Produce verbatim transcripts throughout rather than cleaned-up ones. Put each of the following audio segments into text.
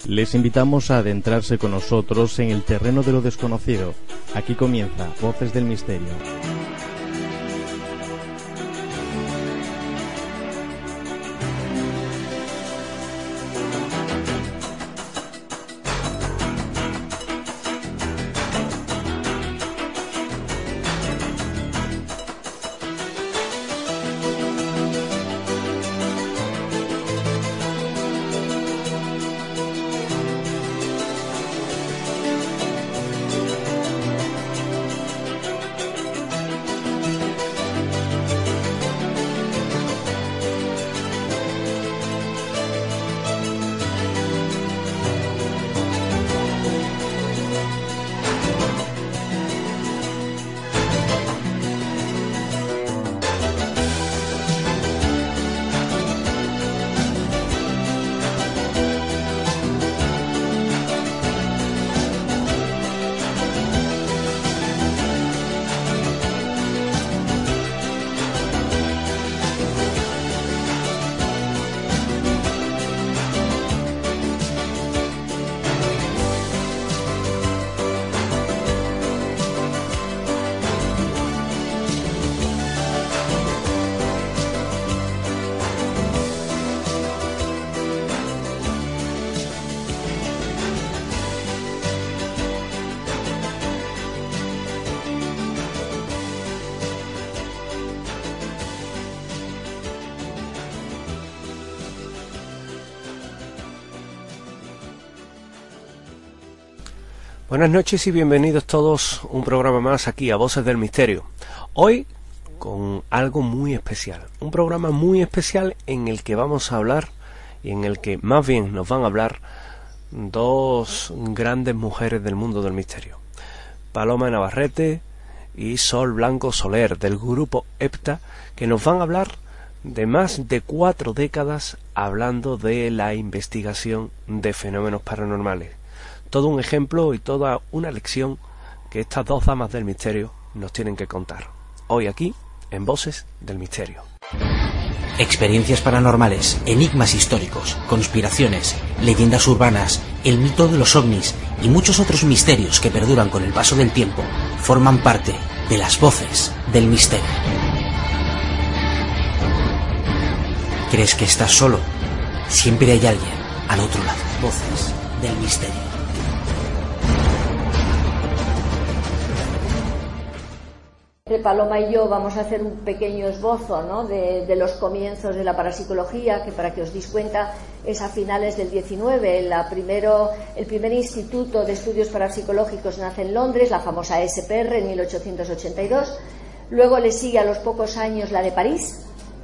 Les invitamos a adentrarse con nosotros en el terreno de lo desconocido. Aquí comienza Voces del Misterio. Buenas noches y bienvenidos todos a un programa más aquí a Voces del Misterio. Hoy con algo muy especial, un programa muy especial en el que vamos a hablar y en el que más bien nos van a hablar dos grandes mujeres del mundo del misterio, Paloma Navarrete y Sol Blanco Soler, del grupo EPTA, que nos van a hablar de más de cuatro décadas hablando de la investigación de fenómenos paranormales. Todo un ejemplo y toda una lección que estas dos damas del misterio nos tienen que contar. Hoy aquí, en Voces del Misterio. Experiencias paranormales, enigmas históricos, conspiraciones, leyendas urbanas, el mito de los ovnis y muchos otros misterios que perduran con el paso del tiempo forman parte de las Voces del Misterio. ¿Crees que estás solo? Siempre hay alguien al otro lado. Voces del Misterio. Paloma y yo vamos a hacer un pequeño esbozo, ¿no?, de, de los comienzos de la parapsicología, que para que os deis cuenta es a finales del diecinueve. La primero, el primer instituto de estudios parapsicológicos nace en Londres, la famosa S P R, en mil ochocientos ochenta y dos. Luego le sigue a los pocos años la de París,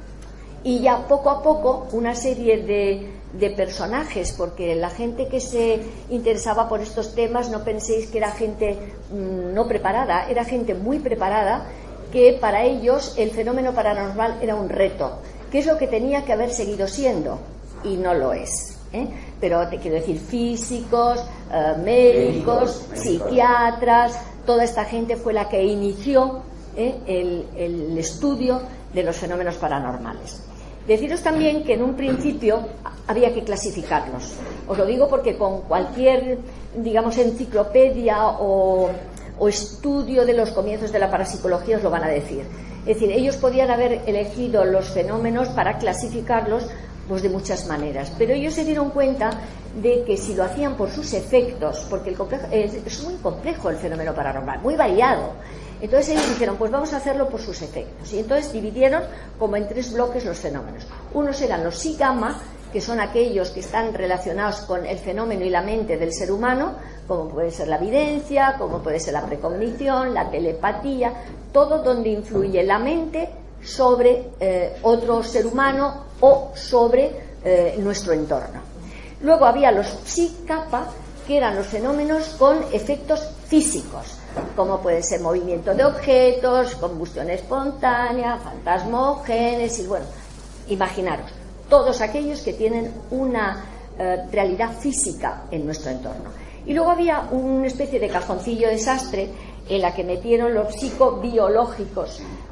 y ya poco a poco una serie de, de personajes, porque la gente que se interesaba por estos temas, no penséis que era gente mmm, no preparada, era gente muy preparada, que para ellos el fenómeno paranormal era un reto, que es lo que tenía que haber seguido siendo, y no lo es, ¿eh? Pero te quiero decir, físicos, eh, médicos, psiquiatras, toda esta gente fue la que inició ¿eh? el, el estudio de los fenómenos paranormales. Deciros también que en un principio había que clasificarlos. Os lo digo porque con cualquier, digamos, enciclopedia o, o estudio de los comienzos de la parapsicología os lo van a decir. Es decir, ellos podían haber elegido los fenómenos para clasificarlos pues de muchas maneras, pero ellos se dieron cuenta de que si lo hacían por sus efectos, porque el complejo, es, es muy complejo el fenómeno paranormal, muy variado. Entonces ellos dijeron, pues vamos a hacerlo por sus efectos. Y entonces dividieron como en tres bloques los fenómenos. Unos eran los psi gamma, que son aquellos que están relacionados con el fenómeno y la mente del ser humano, como puede ser la evidencia, como puede ser la precognición, la telepatía, todo donde influye la mente sobre eh, otro ser humano o sobre eh, nuestro entorno. Luego había los psi kappa, que eran los fenómenos con efectos físicos, como puede ser movimiento de objetos, combustión espontánea, fantasmogénesis, bueno, imaginaros, todos aquellos que tienen una eh, realidad física en nuestro entorno. Y luego había una especie de cajoncillo desastre en la que metieron los psicobiológicos,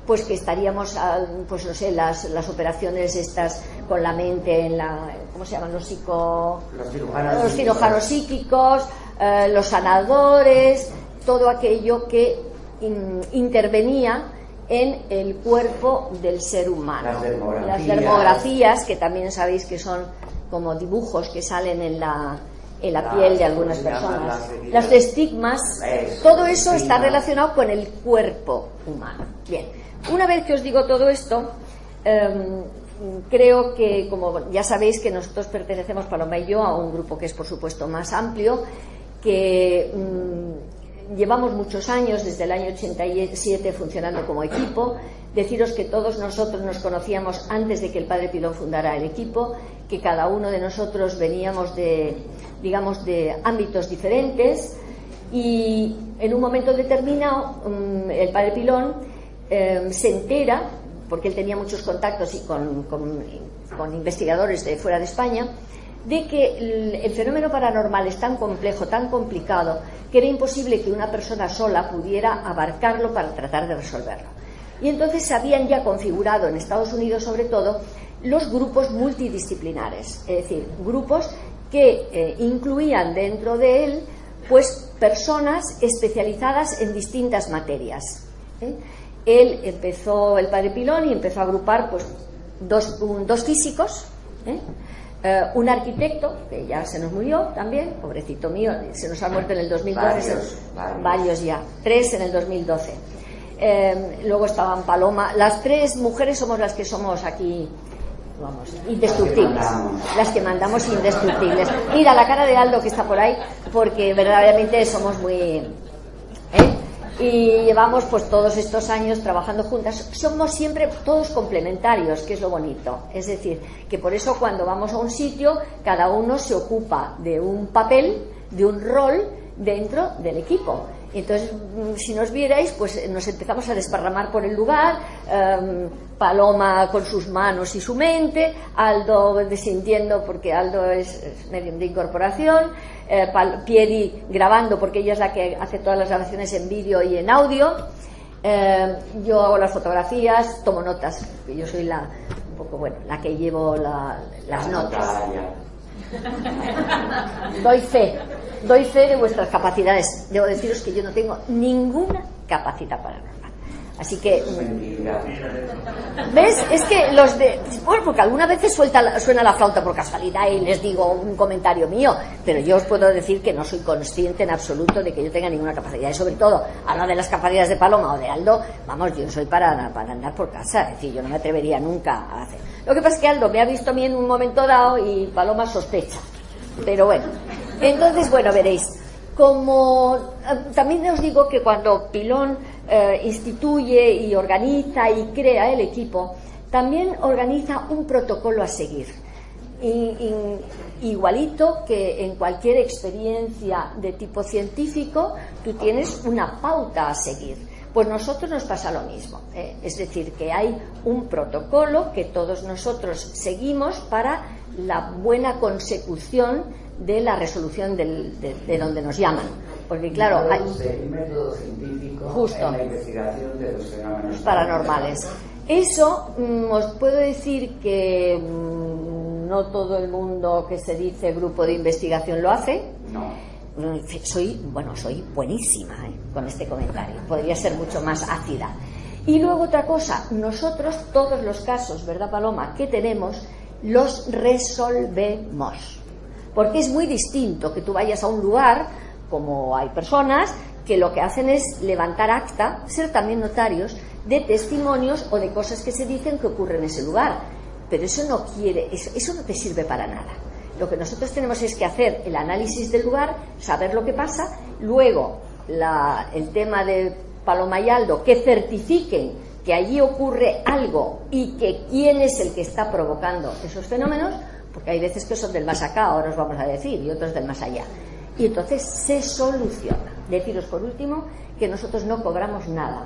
pues que estaríamos, pues no sé, las, las operaciones estas con la mente en la, ¿cómo se llaman? Los psico... Los cirujanos, los cirujanos psíquicos, eh, los sanadores, todo aquello que in, intervenía en el cuerpo del ser humano. Las dermografías. Las dermografías, que también sabéis que son como dibujos que salen en la, en la las, piel de algunas personas. Las estigmas, eso, todo eso está relacionado con el cuerpo humano. Bien, una vez que os digo todo esto, eh, creo que, como ya sabéis, que nosotros pertenecemos, Paloma y yo, a un grupo que es, por supuesto, más amplio, que mmm, llevamos muchos años, desde el año ochenta y siete, funcionando como equipo. Deciros que todos nosotros nos conocíamos antes de que el padre Pilón fundara el equipo, que cada uno de nosotros veníamos de, digamos, de ámbitos diferentes, y en un momento determinado mmm, el padre Pilón eh, se entera, porque él tenía muchos contactos y con, con, con investigadores de fuera de España, de que el, el fenómeno paranormal es tan complejo, tan complicado, que era imposible que una persona sola pudiera abarcarlo para tratar de resolverlo. Y entonces se habían ya configurado en Estados Unidos, sobre todo, los grupos multidisciplinares, es decir, grupos que eh, incluían dentro de él pues personas especializadas en distintas materias, ¿eh? Él empezó, el padre Pilón, y empezó a agrupar pues dos, un, dos físicos, ¿eh? Uh, un arquitecto, que ya se nos murió también, pobrecito mío, se nos ha muerto en el dos mil doce, varios, varios. varios ya, tres en el dos mil doce. Eh, luego estaban Paloma, las tres mujeres somos las que somos aquí, vamos, indestructibles, las que mandamos, las que mandamos indestructibles. Mira la cara de Aldo que está por ahí, porque verdaderamente somos muy... ¿eh? Y llevamos pues todos estos años trabajando juntas. Somos siempre todos complementarios, que es lo bonito. Es decir, que por eso cuando vamos a un sitio, cada uno se ocupa de un papel, de un rol dentro del equipo. Entonces, si nos vierais, pues nos empezamos a desparramar por el lugar, um, Paloma con sus manos y su mente, Aldo desintiendo porque Aldo es, es medium de incorporación, eh, Pieri grabando porque ella es la que hace todas las grabaciones en vídeo y en audio, eh, yo hago las fotografías, tomo notas, porque yo soy la, un poco, bueno, la que llevo la, las notas. Doy fe. Doy fe de vuestras capacidades. Debo deciros que yo no tengo ninguna capacidad paranormal. Así que... ¿Ves? Es que los de... Bueno, porque algunas veces suelta, suena la flauta por casualidad y les digo un comentario mío, pero yo os puedo decir que no soy consciente en absoluto de que yo tenga ninguna capacidad. Y sobre todo, a la de las capacidades de Paloma o de Aldo, vamos, yo soy para, para andar por casa. Es decir, yo no me atrevería nunca a hacer... Lo que pasa es que Aldo me ha visto a mí en un momento dado y Paloma sospecha. Pero bueno... Entonces, bueno, veréis, como también os digo que cuando Pilón eh, instituye y organiza y crea el equipo, también organiza un protocolo a seguir. Y, y, igualito que en cualquier experiencia de tipo científico, tú tienes una pauta a seguir. Pues nosotros nos pasa lo mismo, ¿eh? Es decir, que hay un protocolo que todos nosotros seguimos para la buena consecución de la resolución del, de, de donde nos llaman, porque claro, hay un método científico justo en la investigación de los fenómenos paranormales. Eso mmm, os puedo decir que mmm, no todo el mundo que se dice grupo de investigación lo hace. No. Soy, bueno, soy buenísima ¿eh? con este comentario. Podría ser mucho más ácida. Y luego otra cosa, nosotros todos los casos, ¿verdad, Paloma?, que tenemos, los resolvemos. Porque es muy distinto que tú vayas a un lugar, como hay personas que lo que hacen es levantar acta, ser también notarios de testimonios o de cosas que se dicen que ocurren en ese lugar. Pero eso no quiere, eso, eso no te sirve para nada. Lo que nosotros tenemos es que hacer el análisis del lugar, saber lo que pasa, luego la, el tema de Paloma y Aldo, que certifiquen que allí ocurre algo y que quién es el que está provocando esos fenómenos, porque hay veces que son del más acá, ahora os vamos a decir, y otros del más allá. Y entonces se soluciona. Deciros por último que nosotros no cobramos nada.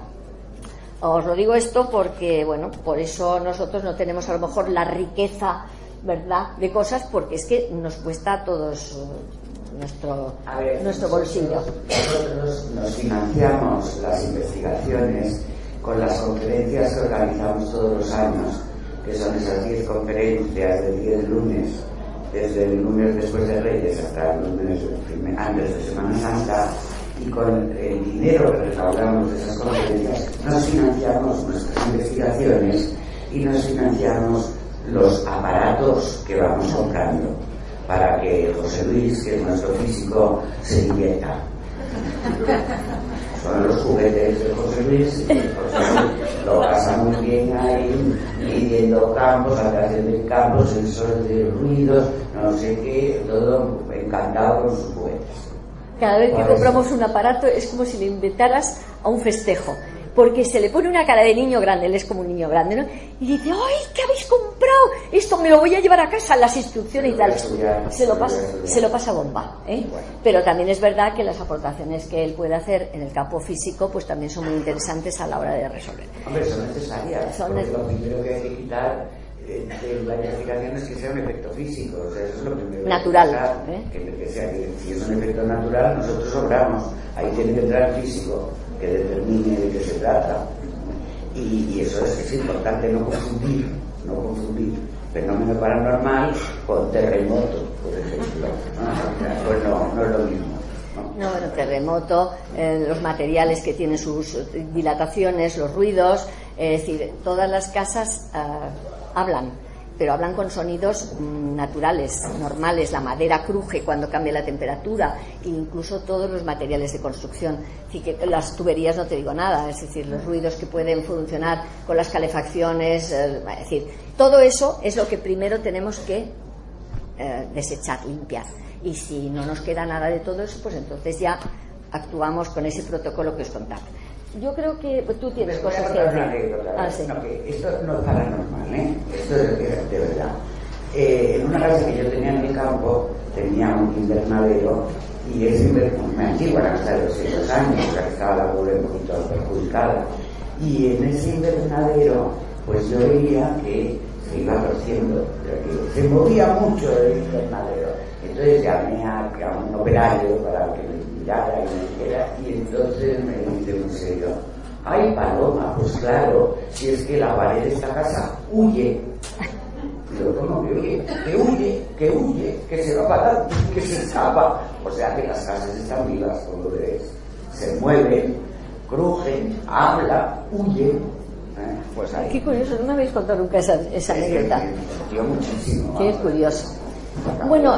Os lo digo esto porque, bueno, por eso nosotros no tenemos a lo mejor la riqueza, ¿verdad?, de cosas, porque es que nos cuesta a todos uh, nuestro, a ver, nuestro nosotros, bolsillo. Nosotros nos financiamos las investigaciones con las conferencias que organizamos todos los años, que son esas diez conferencias de diez lunes, desde el lunes después de Reyes hasta el lunes antes de Semana Santa, y con el dinero que recaudamos de esas conferencias nos financiamos nuestras investigaciones y nos financiamos los aparatos que vamos comprando para que José Luis, que es nuestro físico, se divierta. Son los juguetes de José Luis, y José Luis lo pasa muy bien ahí, midiendo campos, alteración de campos, sensores de ruidos, no sé qué, todo encantado con sus juguetes. Cada vez que compramos un aparato es como si le invitaras a un festejo, porque se le pone una cara de niño grande, él es como un niño grande, ¿no? Y dice, ¡ay, qué habéis comprado! Esto me lo voy a llevar a casa, las instrucciones y tal. Se lo pasa, se lo pasa bomba, ¿eh? Pero también es verdad que las aportaciones que él puede hacer en el campo físico pues también son muy interesantes a la hora de resolver. Hombre, son necesarias, son porque neces- lo primero que hay que quitar eh, de la investigación es que sea un efecto físico, o sea, eso es lo primero. Natural, que, ¿eh? que, que sea, que si es un efecto natural, nosotros obramos, ahí tiene que entrar el físico que determine de qué se trata. Y, y eso es, es importante no confundir, no confundir fenómeno paranormal con terremoto, por ejemplo. ¿No? Pues no, no es lo mismo. No, no bueno, terremoto, eh, los materiales que tienen sus dilataciones, los ruidos, es decir, todas las casas eh, hablan, pero hablan con sonidos mm, naturales, normales. La madera cruje cuando cambia la temperatura, e incluso todos los materiales de construcción. Así que las tuberías no te digo nada, es decir, los ruidos que pueden funcionar con las calefacciones, eh, es decir, todo eso es lo que primero tenemos que eh, desechar, limpiar. Y si no nos queda nada de todo eso, pues entonces ya actuamos con ese protocolo que os contaba. Yo creo que pues, tú tienes Pero cosas voy a que contar decir. una anécdota, Ah, sí. no, que esto no es paranormal, ¿eh? Esto es de, de verdad. Eh, en una casa que yo tenía en mi campo, tenía un invernadero, y es invernadero muy antiguo, era hasta de doscientos años, o sea que estaba la pobre un poquito perjudicada. Y en ese invernadero, pues yo veía que se iba torciendo, que se movía mucho el invernadero. Entonces llamé a, a un operario para que me mirara y me dijera, y entonces me dice muy serio, ¡ay, Paloma! Pues claro, si es que la pared de esta casa huye. Digo, ¿cómo que huye? Que huye, que huye, que se va para adelante, que se escapa. O sea que las casas están vivas, como ves. Se mueven, crujen, hablan, huyen. ¿Eh? Pues ahí. Qué curioso, no me habéis contado nunca esa, esa Es que anécdota. me sorprendió muchísimo. Que es curioso. Bueno,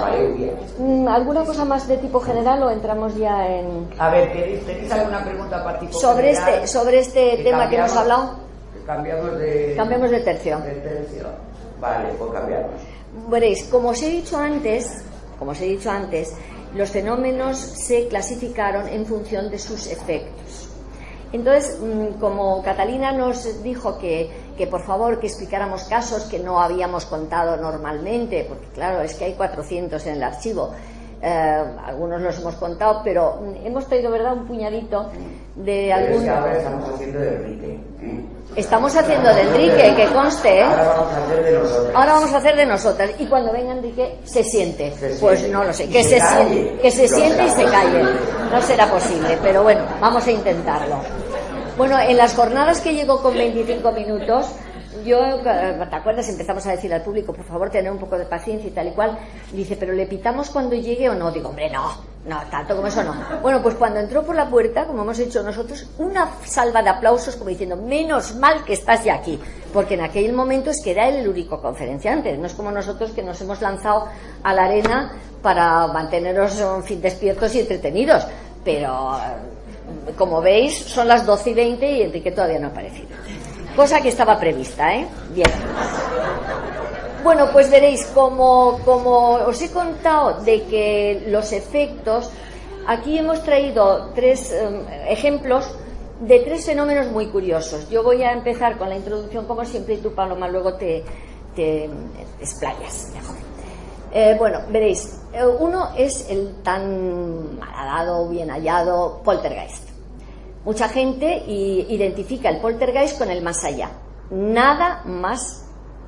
¿alguna cosa más de tipo general o entramos ya en...? A ver, ¿tenéis, ¿tenéis alguna pregunta para tipo Sobre general? este, sobre este Que tema que hemos cambiamos- hablado, que cambiamos de... cambiamos de tercio. de tercio. Vale, pues cambiamos. Veréis, como os he dicho antes, como os he dicho antes, los fenómenos se clasificaron en función de sus efectos. Entonces, como Catalina nos dijo que, que por favor que explicáramos casos que no habíamos contado normalmente, porque claro, es que hay cuatrocientos en el archivo, eh, algunos los hemos contado, pero hemos traído, ¿verdad?, un puñadito de Pero algún... es que ahora estamos haciendo de Enrique. ¿eh? Estamos haciendo de Enrique, que conste, ¿eh? Ahora vamos a hacer de nosotros. Ahora vamos a hacer de nosotras, y cuando venga Enrique se siente, Se pues siente. no lo sé, Y que se se calle. siente, que se Lo siente y se sabe. calle. No será posible, pero bueno, vamos a intentarlo. Bueno, en las jornadas que llegó con veinticinco minutos, yo, ¿te acuerdas? Empezamos a decir al público, por favor, tener un poco de paciencia y tal y cual. Dice, ¿pero le pitamos cuando llegue o no? Digo, hombre, no, no, tanto como eso no. Bueno, pues cuando entró por la puerta, como hemos hecho nosotros, una salva de aplausos como diciendo, menos mal que estás ya aquí. Porque en aquel momento es que era él el único conferenciante. No es como nosotros que nos hemos lanzado a la arena para manteneros, en fin, despiertos y entretenidos. Pero... como veis, son las doce y veinte y Enrique todavía no ha aparecido. Cosa que estaba prevista, ¿eh? Bien. Bueno, pues veréis, como, como os he contado de que los efectos, aquí hemos traído tres eh, ejemplos de tres fenómenos muy curiosos. Yo voy a empezar con la introducción, como siempre, y tú, Paloma, luego te, te explayas mejor. Eh, bueno, veréis, eh, uno es el tan malhadado, bien hallado poltergeist. Mucha gente y, identifica el poltergeist con el más allá. Nada más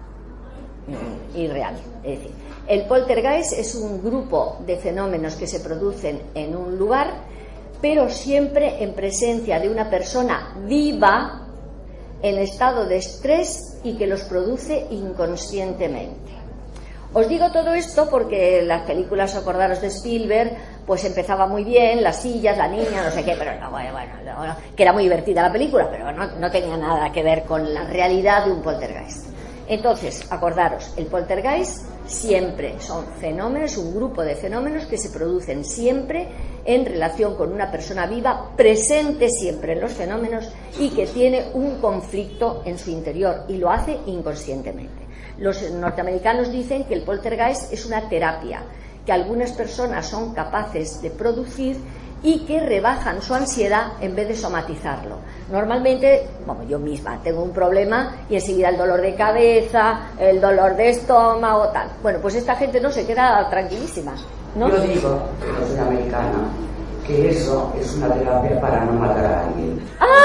mm, irreal. Es decir, el poltergeist es un grupo de fenómenos que se producen en un lugar, pero siempre en presencia de una persona viva en estado de estrés y que los produce inconscientemente. Os digo todo esto porque las películas, acordaros de Spielberg, pues empezaba muy bien, las sillas, la niña, no sé qué, pero no, bueno, bueno, no, que era muy divertida la película, pero no, no tenía nada que ver con la realidad de un poltergeist. Entonces, acordaros, el poltergeist siempre son fenómenos, un grupo de fenómenos que se producen siempre en relación con una persona viva, presente siempre en los fenómenos y que tiene un conflicto en su interior y lo hace inconscientemente. Los norteamericanos dicen que el poltergeist es una terapia que algunas personas son capaces de producir y que rebajan su ansiedad en vez de somatizarlo. Normalmente, como yo misma, tengo un problema y enseguida el dolor de cabeza, el dolor de estómago, tal. Bueno, pues esta gente no se queda tranquilísima, ¿no? Yo digo, que no soy americana, que eso es una terapia para no matar a alguien.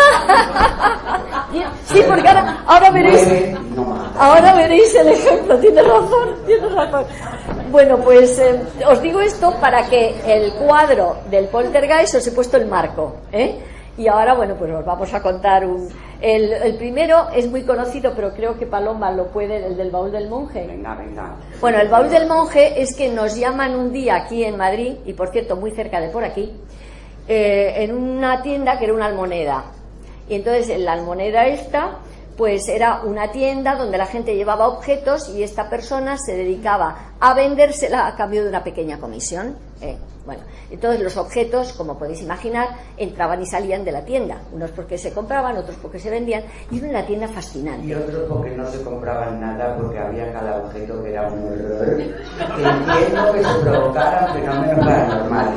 Sí, porque ahora, ahora veréis, ahora veréis el ejemplo. Tienes razón, tienes razón. Bueno, pues eh, os digo esto para que el cuadro del poltergeist os he puesto el marco, ¿eh? Y ahora, bueno, pues os vamos a contar un... El, el primero es muy conocido, pero creo que Paloma lo puede, el del baúl del monje. Venga, venga. Bueno, el baúl del monje es que nos llaman un día aquí en Madrid, y por cierto, muy cerca de por aquí, eh, en una tienda que era una almoneda. Y entonces en la almoneda esta, pues era una tienda donde la gente llevaba objetos y esta persona se dedicaba a vendérsela a cambio de una pequeña comisión. Eh, bueno, entonces los objetos, como podéis imaginar, entraban y salían de la tienda. Unos porque se compraban, otros porque se vendían, y era una tienda fascinante. Y otros porque no se compraban nada, porque había cada objeto que era un horror. Entiendo que se provocaran fenómenos paranormales.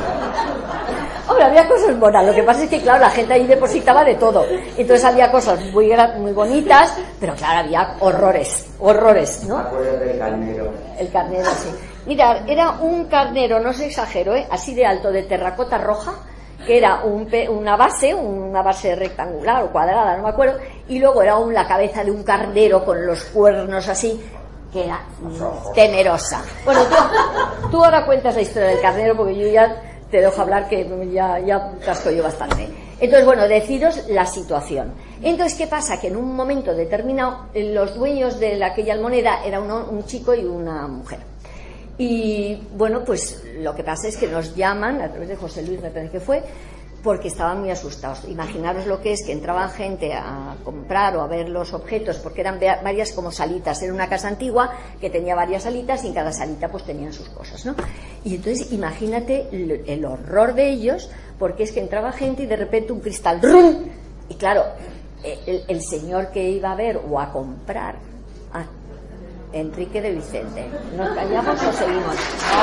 Hombre, había cosas buenas, lo que pasa es que, claro, la gente ahí depositaba de todo. Entonces había cosas muy, muy bonitas, pero claro, había horrores, horrores, ¿no? Acuerdo del carnero. El carnero, sí. Mirad, era un carnero, no se exagero, ¿eh? Así de alto, de terracota roja, que era un pe una base, una base rectangular o cuadrada, no me acuerdo, y luego era un, la cabeza de un carnero con los cuernos así, que era mm, temerosa. Bueno, tú, tú ahora cuentas la historia del carnero, porque yo ya te dejo hablar, que ya, ya casco yo bastante. Entonces, bueno, deciros la situación. Entonces, ¿qué pasa? Que en un momento determinado, los dueños de aquella almoneda era uno, un chico y una mujer. Y, bueno, pues lo que pasa es que nos llaman, a través de José Luis, me parece que fue, porque estaban muy asustados. Imaginaros lo que es que entraban gente a comprar o a ver los objetos, porque eran varias como salitas. Era una casa antigua que tenía varias salitas y en cada salita pues tenían sus cosas, ¿no? Y entonces imagínate el, el horror de ellos, porque es que entraba gente y de repente un cristal ¡rum! Y claro, el, el señor que iba a ver o a comprar a Enrique de Vicente, ¿nos callamos o seguimos?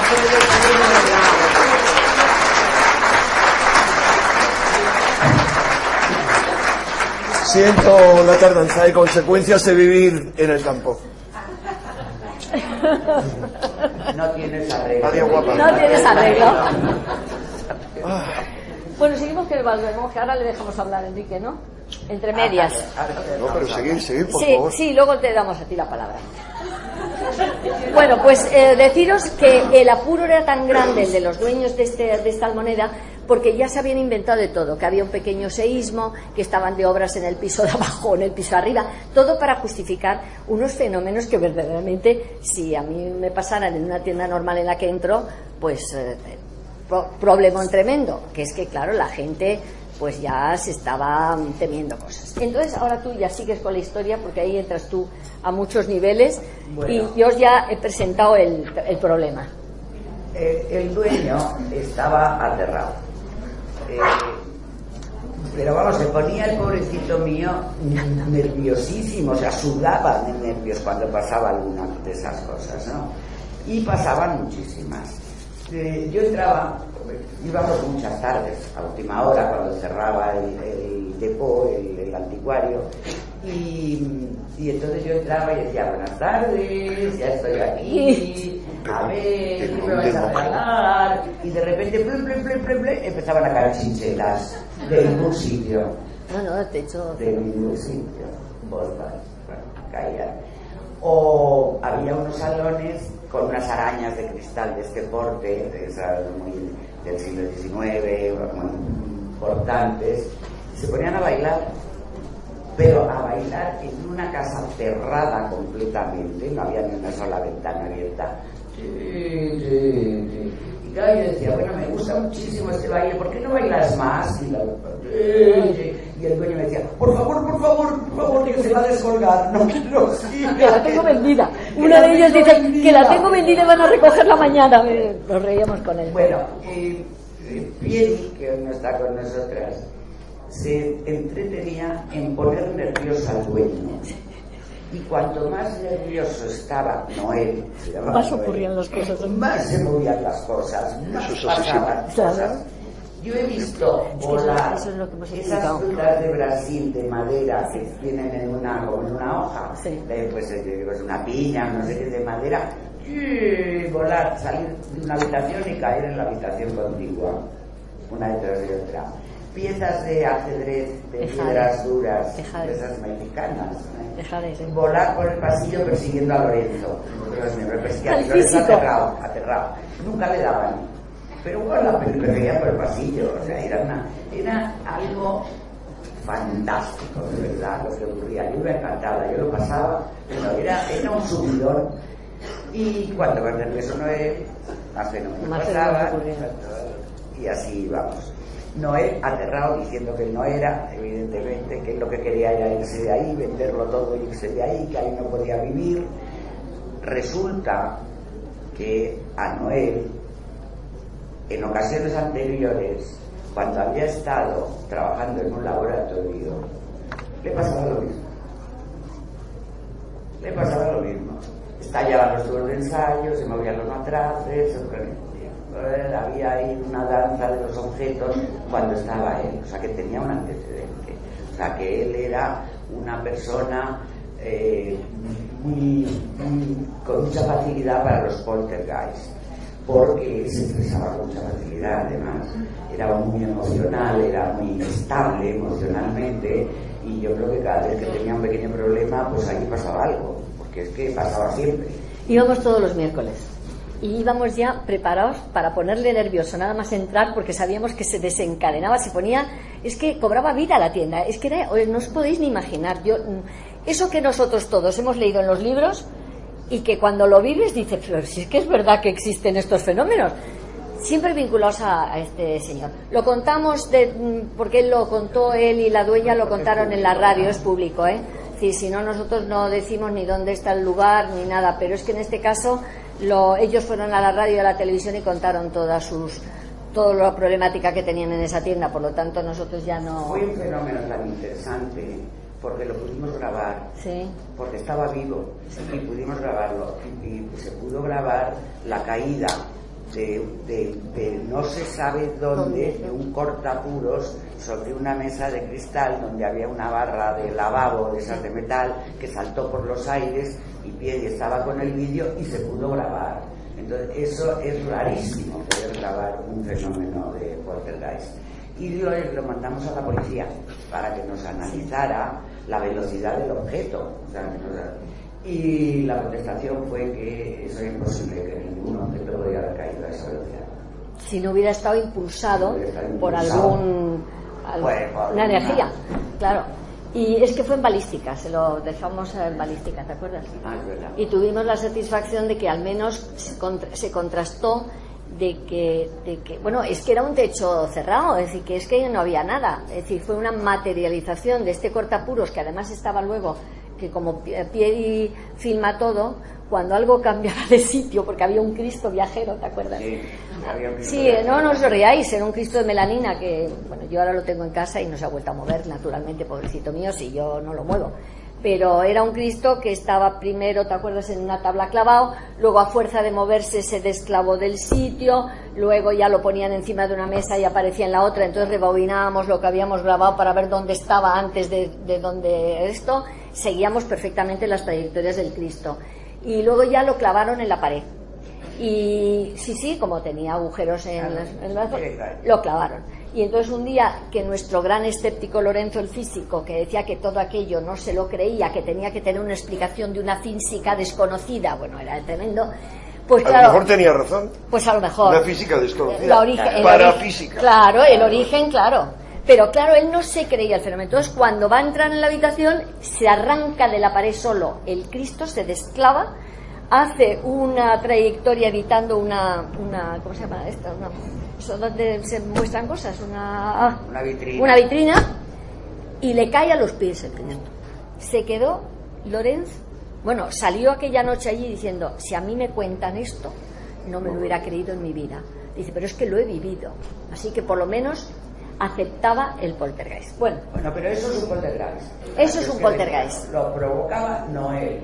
Siento la tardanza y consecuencias de vivir en el campo. No tienes arreglo. Adiós, guapa. No tienes arreglo. Bueno, seguimos que volvemos, que ahora le dejamos hablar a Enrique, ¿no? Entre medias. No, pero seguir, seguir, por Sí, favor. sí, luego te damos a ti la palabra. Bueno, pues eh, deciros que el apuro era tan grande, el de los dueños de, este, de esta almoneda, porque ya se habían inventado de todo, que había un pequeño seísmo, que estaban de obras en el piso de abajo, en el piso de arriba, todo para justificar unos fenómenos que verdaderamente, si a mí me pasaran en una tienda normal en la que entro, pues eh, pro problemón tremendo, que es que claro, la gente pues ya se estaba temiendo cosas. Entonces ahora tú ya sigues con la historia, porque ahí entras tú a muchos niveles. Bueno. Y yo os ya he presentado el, el problema. Eh, el dueño estaba aterrado. Eh, pero vamos, se ponía el pobrecito mío nerviosísimo, o sea, sudaba de nervios cuando pasaba alguna de esas cosas, ¿no? Y pasaban muchísimas. Eh, yo entraba, íbamos muchas tardes, a última hora, cuando cerraba el, el depot, el, el anticuario, y, y entonces yo entraba y decía, buenas tardes, ya estoy aquí, a ver, ¿qué me vais a regalar? Y de repente, plum, plum, plum, plum, plum, empezaban a caer chinchetas de ningún sitio. No, no, de hecho... De ningún sitio, bolsas, bueno, caían. O había unos salones con unas arañas de cristal de este porte, de esas muy del siglo diecinueve, muy importantes, y se ponían a bailar, pero a bailar en una casa cerrada completamente, no había ni una sola ventana abierta. Sí, sí, sí. Y claro, yo decía, bueno, me gusta muchísimo este baile, ¿por qué no bailas más? Y, la, sí, sí. Y el dueño me decía, por favor, por favor, por favor, que se va a descolgar, no quiero siga. Que la tengo vendida. Uno de ellos dice vendida. Que la tengo vendida y van a recogerla mañana. Nos reíamos con él. Bueno, eh, eh, Pieri, que hoy no está con nosotras, se entretenía en poner nervioso al dueño. Y cuanto más nervioso estaba Noel, más ocurrían las cosas, más se movían las cosas, más pasaban cosas. Yo he visto volar eso es lo que hemos esas frutas de Brasil de madera que tienen en una, como en una hoja, sí. eh, pues, eh, pues una piña, no sé qué, de madera, y volar, salir de una habitación y caer en la habitación contigua, una detrás de otra. Piezas de ajedrez, de Dejade. piedras duras, Dejade. de esas mexicanas. ¿eh? Dejade, sí. Volar por el pasillo persiguiendo a Lorenzo. Me perseguía a Al Lorenzo físico. aterrado, aterrado. Nunca le daban. Pero bueno, la perseguía por el pasillo. O sea, era, una, era algo fantástico, de verdad, lo que ocurría. Yo iba encantada, yo lo pasaba, pero era, era un subidón. Y cuando más nervioso Noel, más fenómeno Más pasaba, fenómeno y así íbamos. Noel aterrado diciendo que él no era, evidentemente, que lo que quería era irse de ahí, venderlo todo y irse de ahí, que ahí no podía vivir. Resulta que a Noel, en ocasiones anteriores, cuando había estado trabajando en un laboratorio, le pasaba lo mismo. Le pasaba lo mismo. Estallaban los tubos de ensayo, se movían los matraces, había ahí una danza de los objetos cuando estaba él, o sea que tenía un antecedente, o sea que él era una persona eh, muy, muy, con mucha facilidad para los poltergeists, porque él se expresaba con mucha facilidad, además era muy emocional, era muy estable emocionalmente, y yo creo que cada vez que tenía un pequeño problema pues ahí pasaba algo, porque es que pasaba siempre. Íbamos todos los miércoles y íbamos ya preparados para ponerle nervioso nada más entrar, porque sabíamos que se desencadenaba, se ponía, es que cobraba vida la tienda, es que era, no os podéis ni imaginar. Yo, eso que nosotros todos hemos leído en los libros y que cuando lo vives dices, pero si es que es verdad que existen estos fenómenos, siempre vinculados a, a este señor. Lo contamos de, porque él lo contó, él y la dueña lo contaron en la radio, es público, ¿eh? Sí, si no, nosotros no decimos ni dónde está el lugar ni nada, pero es que en este caso lo, ellos fueron a la radio y a la televisión y contaron todas sus toda la problemática que tenían en esa tienda, por lo tanto nosotros ya no... Fue un fenómeno tan interesante porque lo pudimos grabar, sí. Porque estaba vivo, sí. Y pudimos grabarlo y, y se pudo grabar la caída de, de, de no se sabe dónde, de un cortapuros sobre una mesa de cristal donde había una barra de lavabo de esas de metal que saltó por los aires y Pieri estaba con el vídeo y se pudo grabar. Entonces eso es rarísimo, poder grabar un fenómeno de poltergeist. Y lo, lo mandamos a la policía para que nos analizara la velocidad del objeto. O sea, que nos, y la contestación fue que eso era imposible, que ningún objeto podía haber caído a esa velocidad. Si no hubiera estado impulsado, hubiera estado impulsado por algún, algún pues, por una energía, una... claro. Y es que fue en balística, se lo dejamos en balística, ¿te acuerdas? Ah, es verdad. Y tuvimos la satisfacción de que al menos se, contra, se contrastó de que, de que, bueno, es que era un techo cerrado, es decir, que es que no había nada, es decir, fue una materialización de este cortapuros que además estaba luego, que como Pieri filma todo, cuando algo cambiaba de sitio, porque había un Cristo viajero, ¿te acuerdas? Sí, había un Cristo sí no, no os riáis, era un Cristo de melanina que, bueno, yo ahora lo tengo en casa y no se ha vuelto a mover, naturalmente, pobrecito mío, si yo no lo muevo. Pero era un Cristo que estaba primero, ¿te acuerdas?, en una tabla clavado, luego a fuerza de moverse se desclavó del sitio, luego ya lo ponían encima de una mesa y aparecía en la otra, entonces rebobinábamos lo que habíamos grabado para ver dónde estaba antes de, de donde esto, seguíamos perfectamente las trayectorias del Cristo. Y luego ya lo clavaron en la pared. Y sí, sí, como tenía agujeros en, claro, las, en las, lo clavaron. Y entonces un día que nuestro gran escéptico Lorenzo el físico, que decía que todo aquello no se lo creía, que tenía que tener una explicación de una física desconocida, bueno, era tremendo, pues claro, a lo mejor tenía razón. Pues a lo mejor. Una física desconocida. La origen, Parafísica. Claro, el origen, claro. Pero claro, él no se creía el fenómeno. Entonces, cuando va a entrar en la habitación, se arranca de la pared solo el Cristo, se desclava, hace una trayectoria evitando una, una ¿cómo se llama esta? Una, eso donde se muestran cosas, una, ah, una vitrina. Una vitrina, y le cae a los pies el Cristo. Se quedó Lorenz, bueno, salió aquella noche allí diciendo, si a mí me cuentan esto, no me lo hubiera creído en mi vida. Dice, pero es que lo he vivido. Así que por lo menos aceptaba el poltergeist. Bueno, bueno, pero eso es un poltergeist. Eso es un poltergeist. Lo provocaba no él.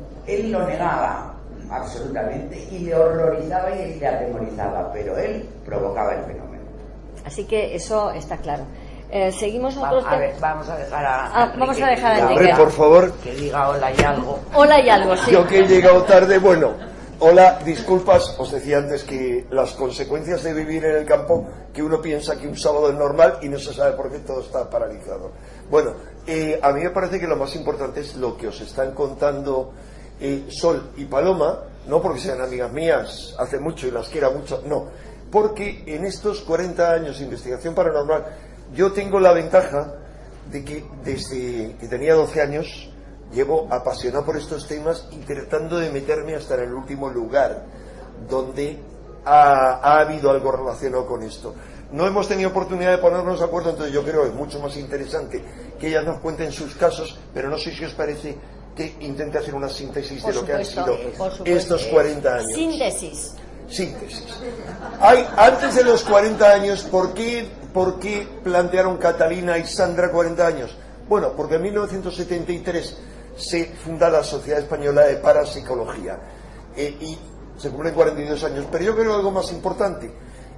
Él lo negaba absolutamente y le horrorizaba y le atemorizaba, pero él provocaba el fenómeno. Así que eso está claro. Eh, seguimos nosotros. Va, a ver, vamos a dejar a. Ah, Enrique, vamos a dejar a Hombre, Enrique. por favor. Que diga hola y algo. Hola y algo, sí. Yo que he llegado tarde, bueno. Hola, disculpas, os decía antes que las consecuencias de vivir en el campo, que uno piensa que un sábado es normal y no se sabe por qué todo está paralizado. Bueno, eh, a mí me parece que lo más importante es lo que os están contando eh, Sol y Paloma, no porque sean amigas mías hace mucho y las quiera mucho, no, porque en estos cuarenta años de investigación paranormal yo tengo la ventaja de que desde que tenía doce años llevo apasionado por estos temas y tratando de meterme hasta en el último lugar donde ha, ha habido algo relacionado con esto. No hemos tenido oportunidad de ponernos de acuerdo, entonces yo creo que es mucho más interesante que ellas nos cuenten sus casos, pero no sé si os parece que intente hacer una síntesis Por de lo que han supuesto, sido por supuesto. estos cuarenta años. Síntesis. Síntesis. Hay, antes de los cuarenta años, ¿por qué, ¿por qué plantearon Catalina y Sandra cuarenta años? Bueno, porque en mil novecientos setenta y tres se funda la Sociedad Española de Parapsicología eh, y se cumplen cuarenta y dos años, pero yo creo algo más importante.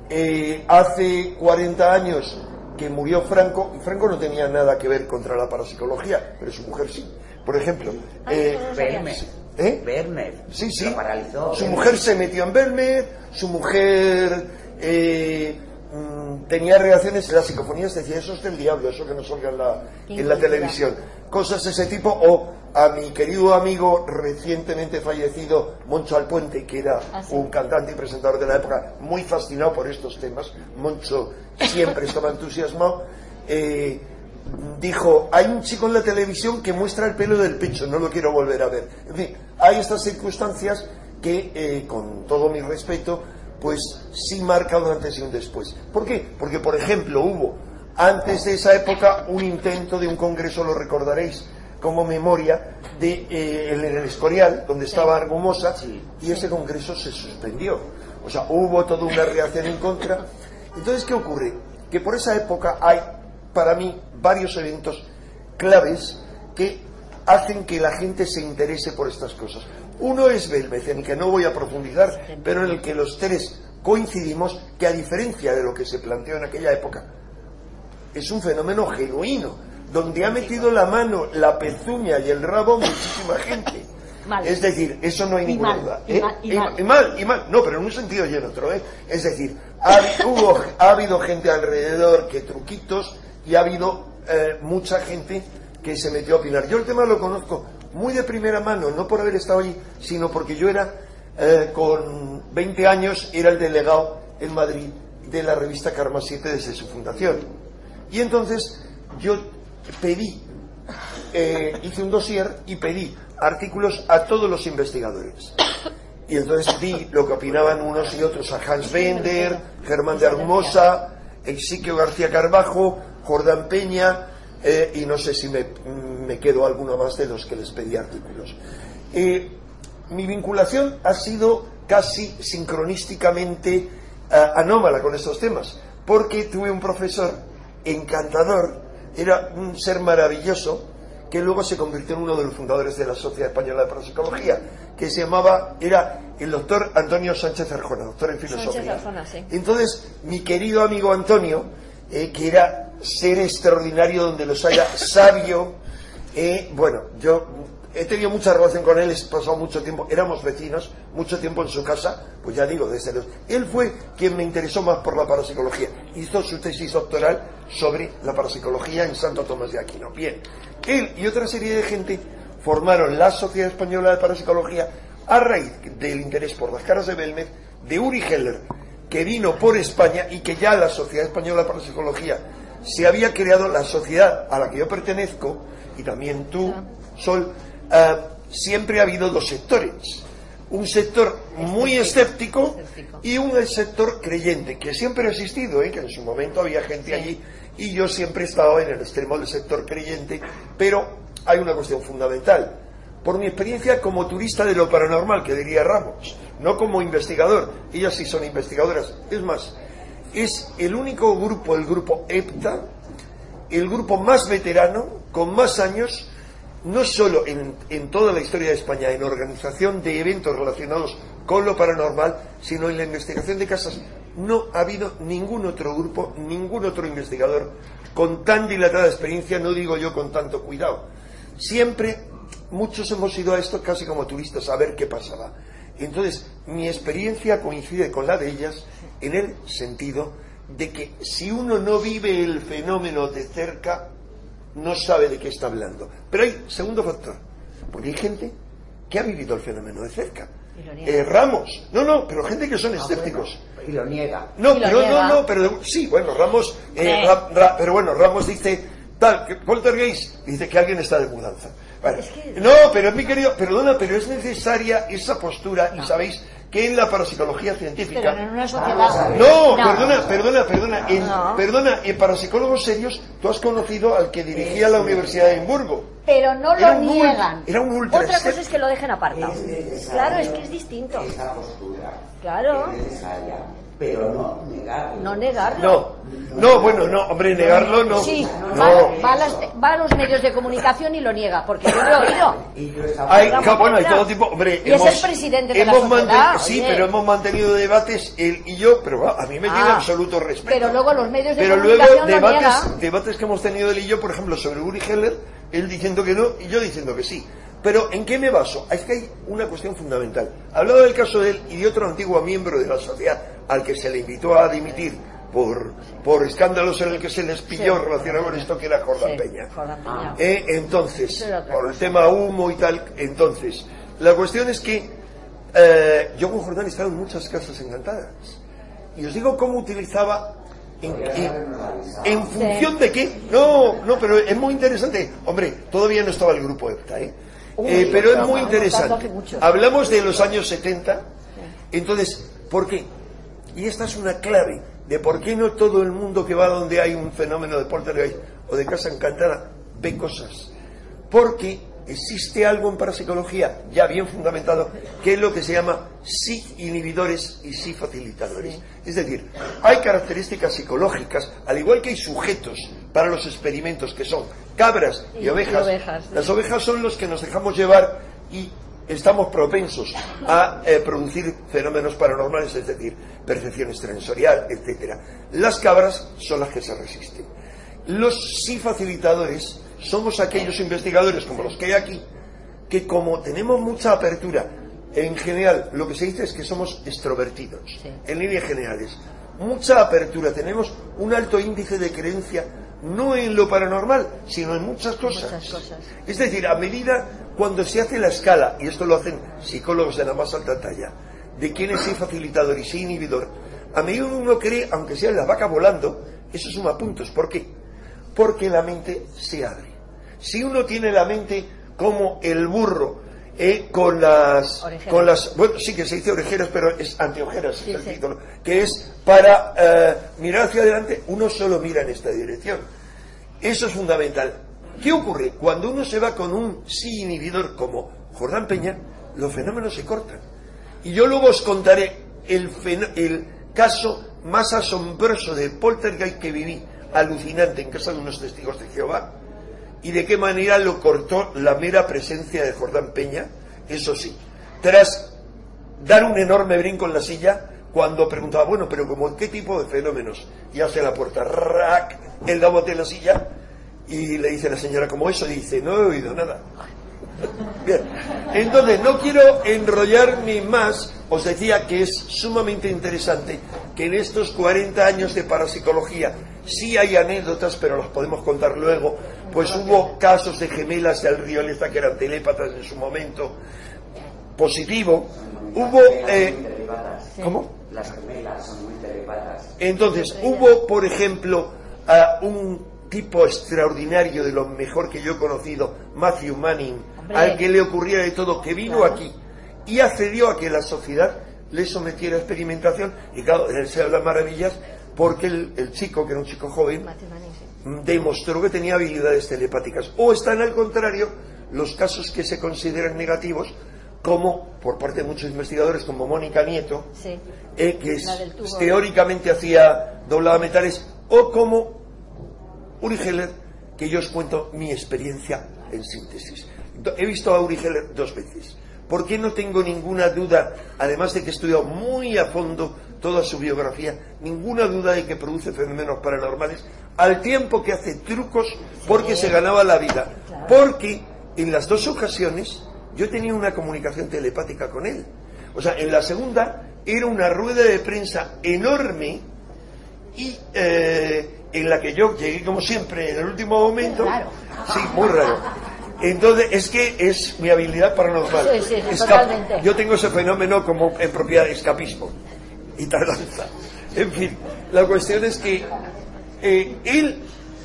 Eh, hace cuarenta años que murió Franco, y Franco no tenía nada que ver contra la parapsicología, pero su mujer sí. Por ejemplo, eh, Vermeer. ¿eh? Vermeer. Sí, sí. Lo paralizó. Su mujer se metió en Vermeer, su mujer eh, mm, tenía reacciones, las psicofonías decía, eso es del diablo, eso que no salga en la, en la televisión. Cosas de ese tipo, o a mi querido amigo recientemente fallecido Moncho Alpuente, que era ¿Ah, sí? un cantante y presentador de la época muy fascinado por estos temas. Moncho siempre estaba entusiasmado. Eh, dijo, hay un chico en la televisión que muestra el pelo del pecho, no lo quiero volver a ver. En fin, hay estas circunstancias que, eh, con todo mi respeto, pues sí marcan un antes y un después. ¿Por qué? Porque, por ejemplo, hubo antes de esa época un intento de un congreso, lo recordaréis como memoria, de eh, en el Escorial, donde estaba Argumosa, Sí. y ese congreso se suspendió. O sea, hubo toda una reacción en contra. Entonces, ¿qué ocurre? Que por esa época hay, para mí, varios eventos claves que hacen que la gente se interese por estas cosas. Uno es Belmez, en el que no voy a profundizar, pero en el que los tres coincidimos que, a diferencia de lo que se planteó en aquella época, es un fenómeno genuino, donde ha metido la mano, la pezuña y el rabo muchísima gente. Mal. Es decir, eso no hay Y ninguna mal, duda. y ¿eh? mal, y Y, mal. y mal, y mal. No, pero en un sentido y en otro. ¿eh? Es decir, ha, hubo, ha habido gente alrededor que truquitos, y ha habido eh, mucha gente que se metió a opinar. Yo el tema lo conozco muy de primera mano, no por haber estado allí, sino porque yo era, eh, con veinte años, era el delegado en Madrid de la revista Karma siete desde su fundación. Y entonces yo pedí, eh, hice un dossier y pedí artículos a todos los investigadores. Y entonces vi lo que opinaban unos y otros, a Hans Bender, Germán de Argumosa, Exiquio García Carbajo, Jordán Peña, eh, y no sé si me, me quedo alguno más de los que les pedí artículos. Eh, mi vinculación ha sido casi sincronísticamente eh, anómala con estos temas, porque tuve un profesor encantador, era un ser maravilloso, que luego se convirtió en uno de los fundadores de la Sociedad Española de Parapsicología, que se llamaba, era el doctor Antonio Sánchez Arjona, doctor en filosofía. Sánchez Arjona, sí. Entonces, mi querido amigo Antonio, eh, que era ser extraordinario donde los haya, sabio, eh, bueno, yo he tenido mucha relación con él, he pasado mucho tiempo, éramos vecinos, mucho tiempo en su casa, pues ya digo, desde los... Él fue quien me interesó más por la parapsicología. Hizo su tesis doctoral sobre la parapsicología en Santo Tomás de Aquino. Bien, él y otra serie de gente formaron la Sociedad Española de Parapsicología a raíz del interés por las caras de Belmez, de Uri Geller, que vino por España y que ya la Sociedad Española de Parapsicología se había creado la sociedad a la que yo pertenezco, y también tú, Sol, uh, siempre ha habido dos sectores. Un sector muy escéptico y un sector creyente, que siempre ha existido, ¿eh? Que en su momento había gente allí, y yo siempre he estado en el extremo del sector creyente, pero hay una cuestión fundamental. Por mi experiencia como turista de lo paranormal, que diría Ramos, no como investigador, ellas sí son investigadoras, es más, es el único grupo, el grupo EPTA, el grupo más veterano, con más años, no solo en, en toda la historia de España, en organización de eventos relacionados con lo paranormal, sino en la investigación de casas. No ha habido ningún otro grupo, ningún otro investigador con tan dilatada experiencia, no digo yo con tanto cuidado. Siempre, muchos hemos ido a esto casi como turistas a ver qué pasaba. Entonces, mi experiencia coincide con la de ellas en el sentido de que si uno no vive el fenómeno de cerca, no sabe de qué está hablando. Pero hay segundo factor, porque hay gente que ha vivido el fenómeno de cerca. Eh, Ramos, no, no, pero gente que son escépticos. Ah, bueno, y lo niega. No, y lo pero niega. no, no, pero sí, bueno, Ramos, eh, ra, ra, pero bueno, Ramos dice tal, que Poltergeist dice que alguien está de mudanza. Vale. Es que... No, pero mi querido, perdona, pero es necesaria esa postura, no. Y sabéis que en la parapsicología científica... Pero en una sociedad... No, no. perdona, perdona, perdona. En, no. Perdona, en parapsicólogos serios, tú has conocido al que dirigía la Universidad de Edimburgo. Pero no Era lo un niegan. ul- era un ultra Otra cosa escéptico. es que lo dejen apartado. Es Claro, es que es distinto. Esa postura Claro. es necesaria, pero no negarlo. No negarlo. No, no, bueno, no, hombre, negarlo no. Sí, no. va, va, a las- va a los medios de comunicación y lo niega, porque yo lo he oído. Y yo estaba... Hay, ca- bueno, hay todo tipo, hombre, Y es hemos, el presidente de la hemos sociedad, manten- sí, oye. pero hemos mantenido debates él y yo, pero a mí me tiene Ah, absoluto respeto. pero luego los medios de Pero comunicación luego lo debates, niegan. debates que hemos tenido él y yo, por ejemplo, sobre Uri Geller, él diciendo que no y yo diciendo que sí. Pero ¿en qué me baso? Es que hay una cuestión fundamental. Hablaba del caso de él y de otro antiguo miembro de la sociedad al que se le invitó a dimitir por, por escándalos en el que se les pilló Sí. relacionado con esto, que era Jordán Sí, Peña. Jordán Peña. Eh, entonces, Eso era otra por el cosa. tema humo y tal, entonces, la cuestión es que eh, yo con Jordán he estado en muchas casas encantadas. Y os digo cómo utilizaba... En, en, en función de qué. No, no, pero es muy interesante. Hombre, todavía no estaba el grupo EPTA, ¿eh? Uy, Eh, pero es no, muy no, interesante. hace mucho. Hablamos de los años setenta. Entonces, ¿por qué? Y esta es una clave de por qué no todo el mundo que va donde hay un fenómeno de poltergeist o de casa encantada ve cosas. Porque existe algo en parapsicología ya bien fundamentado, que es lo que se llama sí inhibidores y sí facilitadores. Sí. Es decir, hay características psicológicas, al igual que hay sujetos para los experimentos, que son cabras y, y ovejas. Y ovejas sí. Las ovejas son los que nos dejamos llevar y estamos propensos a eh, producir fenómenos paranormales, es decir, percepción sensorial, etcétera. Las cabras son las que se resisten. Los sí facilitadores somos aquellos investigadores como los que hay aquí, que como tenemos mucha apertura, en general lo que se dice es que somos extrovertidos, sí. En líneas generales, mucha apertura, tenemos un alto índice de creencia, no en lo paranormal, sino en muchas cosas. Muchas cosas. Es decir, a medida cuando se hace la escala, y esto lo hacen psicólogos de la más alta talla, de quién es sí facilitador y sí inhibidor, a medida uno cree, aunque sean las vacas volando, eso suma puntos. ¿Por qué? Porque la mente se abre. Si uno tiene la mente como el burro, eh, con las, con las, bueno, sí que se dice orejeras, pero es anteojeras, sí, es el sí. título, que es para eh, mirar hacia adelante, uno solo mira en esta dirección. Eso es fundamental. ¿Qué ocurre? Cuando uno se va con un sí inhibidor como Jordán Peña, los fenómenos se cortan. Y yo luego os contaré el, el caso más asombroso de poltergeist que viví, alucinante, en casa de unos testigos de Jehová, y de qué manera lo cortó la mera presencia de Jordán Peña, eso sí, tras dar un enorme brinco en la silla, cuando preguntaba, bueno, pero como qué tipo de fenómenos, y hace la puerta, rack, él da bote en la silla, y le dice la señora, como eso, y dice, no he oído nada. Bien, entonces no quiero enrollar ni más, os decía que es sumamente interesante que en estos cuarenta años de parapsicología sí hay anécdotas, pero las podemos contar luego, pues hubo casos de gemelas del río Leza que eran telépatas en su momento, positivo, hubo... Eh, ¿Cómo? Las gemelas son muy telepatas. Entonces, hubo, por ejemplo, a un tipo extraordinario, de lo mejor que yo he conocido, Matthew Manning, Hombre. al que le ocurría de todo, que vino claro. aquí y accedió a que la sociedad le sometiera a experimentación, y claro, él se habla maravillas porque el, el chico, que era un chico joven, demostró que tenía habilidades telepáticas. O están al contrario los casos que se consideran negativos, como por parte de muchos investigadores, como Mónica Nieto, sí. eh, que es, teóricamente hacía doblada metales, o como Uri Geller, que yo os cuento mi experiencia en síntesis. He visto a Uri Geller dos veces. ¿Por qué no tengo ninguna duda, además de que he estudiado muy a fondo toda su biografía, ninguna duda de que produce fenómenos paranormales, al tiempo que hace trucos porque se ganaba la vida? Porque en las dos ocasiones yo tenía una comunicación telepática con él. O sea, en la segunda era una rueda de prensa enorme y eh, en la que yo llegué como siempre en el último momento. Claro. Sí, muy raro. Entonces, es que es mi habilidad paranormal. Sí, sí, sí, totalmente. Yo tengo ese fenómeno como en propiedad de escapismo y tardanza. En fin, la cuestión es que eh, él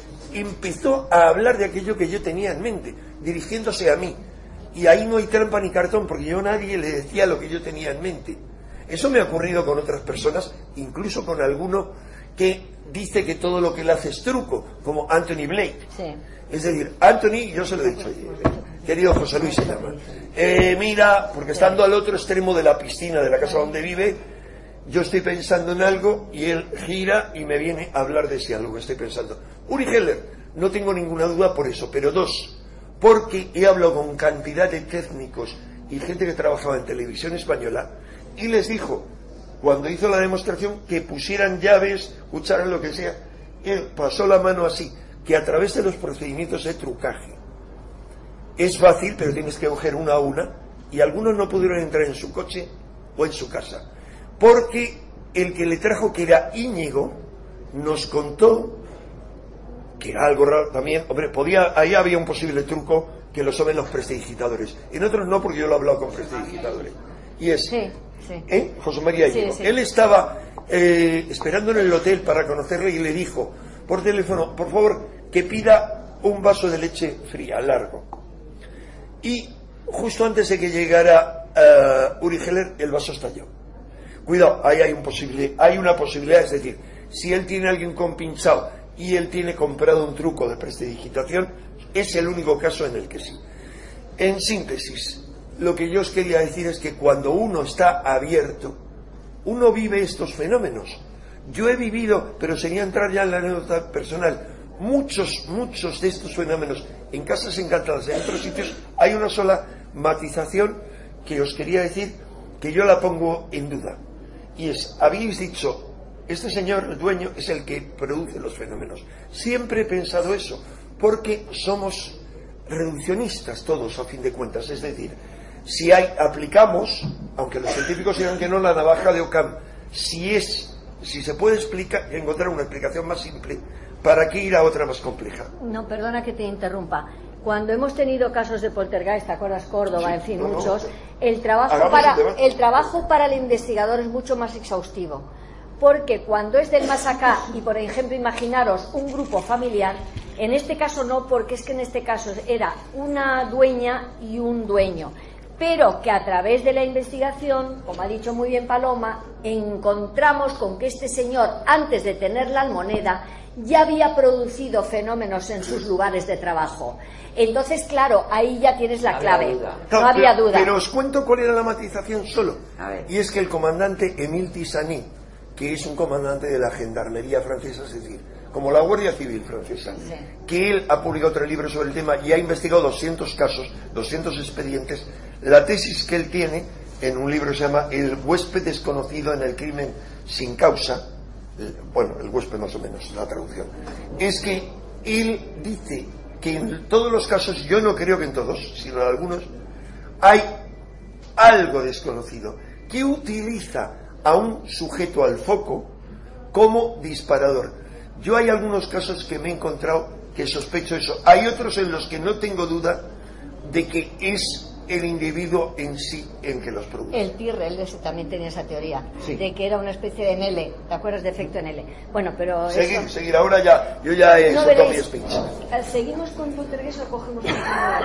empezó a hablar de aquello que yo tenía en mente, dirigiéndose a mí. Y ahí no hay trampa ni cartón, porque yo a nadie le decía lo que yo tenía en mente. Eso me ha ocurrido con otras personas, incluso con alguno que dice que todo lo que él hace es truco, como Anthony Blake. Sí. Es decir, Anthony, yo se lo he dicho ayer, querido José Luis se llama, eh, mira, porque estando al otro extremo de la piscina de la casa donde vive, yo estoy pensando en algo y él gira y me viene a hablar de ese algo que estoy pensando. Uri Geller, no tengo ninguna duda por eso, pero dos, porque he hablado con cantidad de técnicos y gente que trabajaba en televisión española y les dijo, cuando hizo la demostración, que pusieran llaves, cucharas, lo que sea, él pasó la mano así, que a través de los procedimientos de trucaje es fácil, pero tienes que coger una a una, y algunos no pudieron entrar en su coche o en su casa, porque el que le trajo, que era Íñigo, nos contó que era algo raro también. Hombre, podía, ahí había un posible truco que lo saben los prestidigitadores, en otros no, porque yo lo he hablado con prestidigitadores, y es sí, sí. ¿Eh? José María Íñigo. Sí, sí. Él estaba eh, esperando en el hotel para conocerle y le dijo por teléfono, por favor, que pida un vaso de leche fría, largo. Y justo antes de que llegara uh, Uri Geller, el vaso estalló. Cuidado, ahí hay un posible, hay una posibilidad, es decir, si él tiene a alguien compinchado y él tiene comprado un truco de prestidigitación, es el único caso en el que sí. En síntesis, lo que yo os quería decir es que cuando uno está abierto, uno vive estos fenómenos. Yo he vivido, pero sería entrar ya en la anécdota personal, muchos, muchos de estos fenómenos en casas encantadas, en otros sitios. Hay una sola matización que os quería decir, que yo la pongo en duda, y es, habéis dicho, este señor, el dueño, es el que produce los fenómenos. Siempre he pensado eso, porque somos reduccionistas todos, a fin de cuentas. Es decir, si hay, aplicamos, aunque los científicos digan que no, la navaja de Occam, si es, si se puede explicar, encontrar una explicación más simple, ¿para qué ir a otra más compleja? No, perdona que te interrumpa. Cuando hemos tenido casos de poltergeist, ¿te acuerdas? Córdoba, sí, en fin, no, muchos, no. El trabajo para el, el trabajo para el investigador es mucho más exhaustivo, porque cuando es del más acá, y por ejemplo imaginaros un grupo familiar, en este caso no, porque es que en este caso era una dueña y un dueño, pero que a través de la investigación, como ha dicho muy bien Paloma, encontramos con que este señor, antes de tener la almoneda, ya había producido fenómenos en sus lugares de trabajo. Entonces, claro, ahí ya tienes la clave. No había duda. Pero os cuento cuál era la matización solo. Y es que el comandante Émile Tisani, que es un comandante de la gendarmería francesa, es decir, como la Guardia Civil francesa, sí, que él ha publicado otro libro sobre el tema y ha investigado doscientos casos, doscientos expedientes. La tesis que él tiene en un libro se llama El huésped desconocido en el crimen sin causa, bueno, el huésped más o menos, la traducción, es que él dice que en todos los casos, yo no creo que en todos, sino en algunos, hay algo desconocido que utiliza a un sujeto al foco como disparador. Yo hay algunos casos que me he encontrado que sospecho eso. Hay otros en los que no tengo duda de que es el individuo en sí el que los produce. El Tyrrell ese también tenía esa teoría, sí, de que era una especie de N L, ¿te acuerdas de efecto N L? Bueno, pero seguir, eso... seguir, ahora ya, yo ya he no, soltado mi speech. ¿Seguimos con Poltergeist o cogemos un...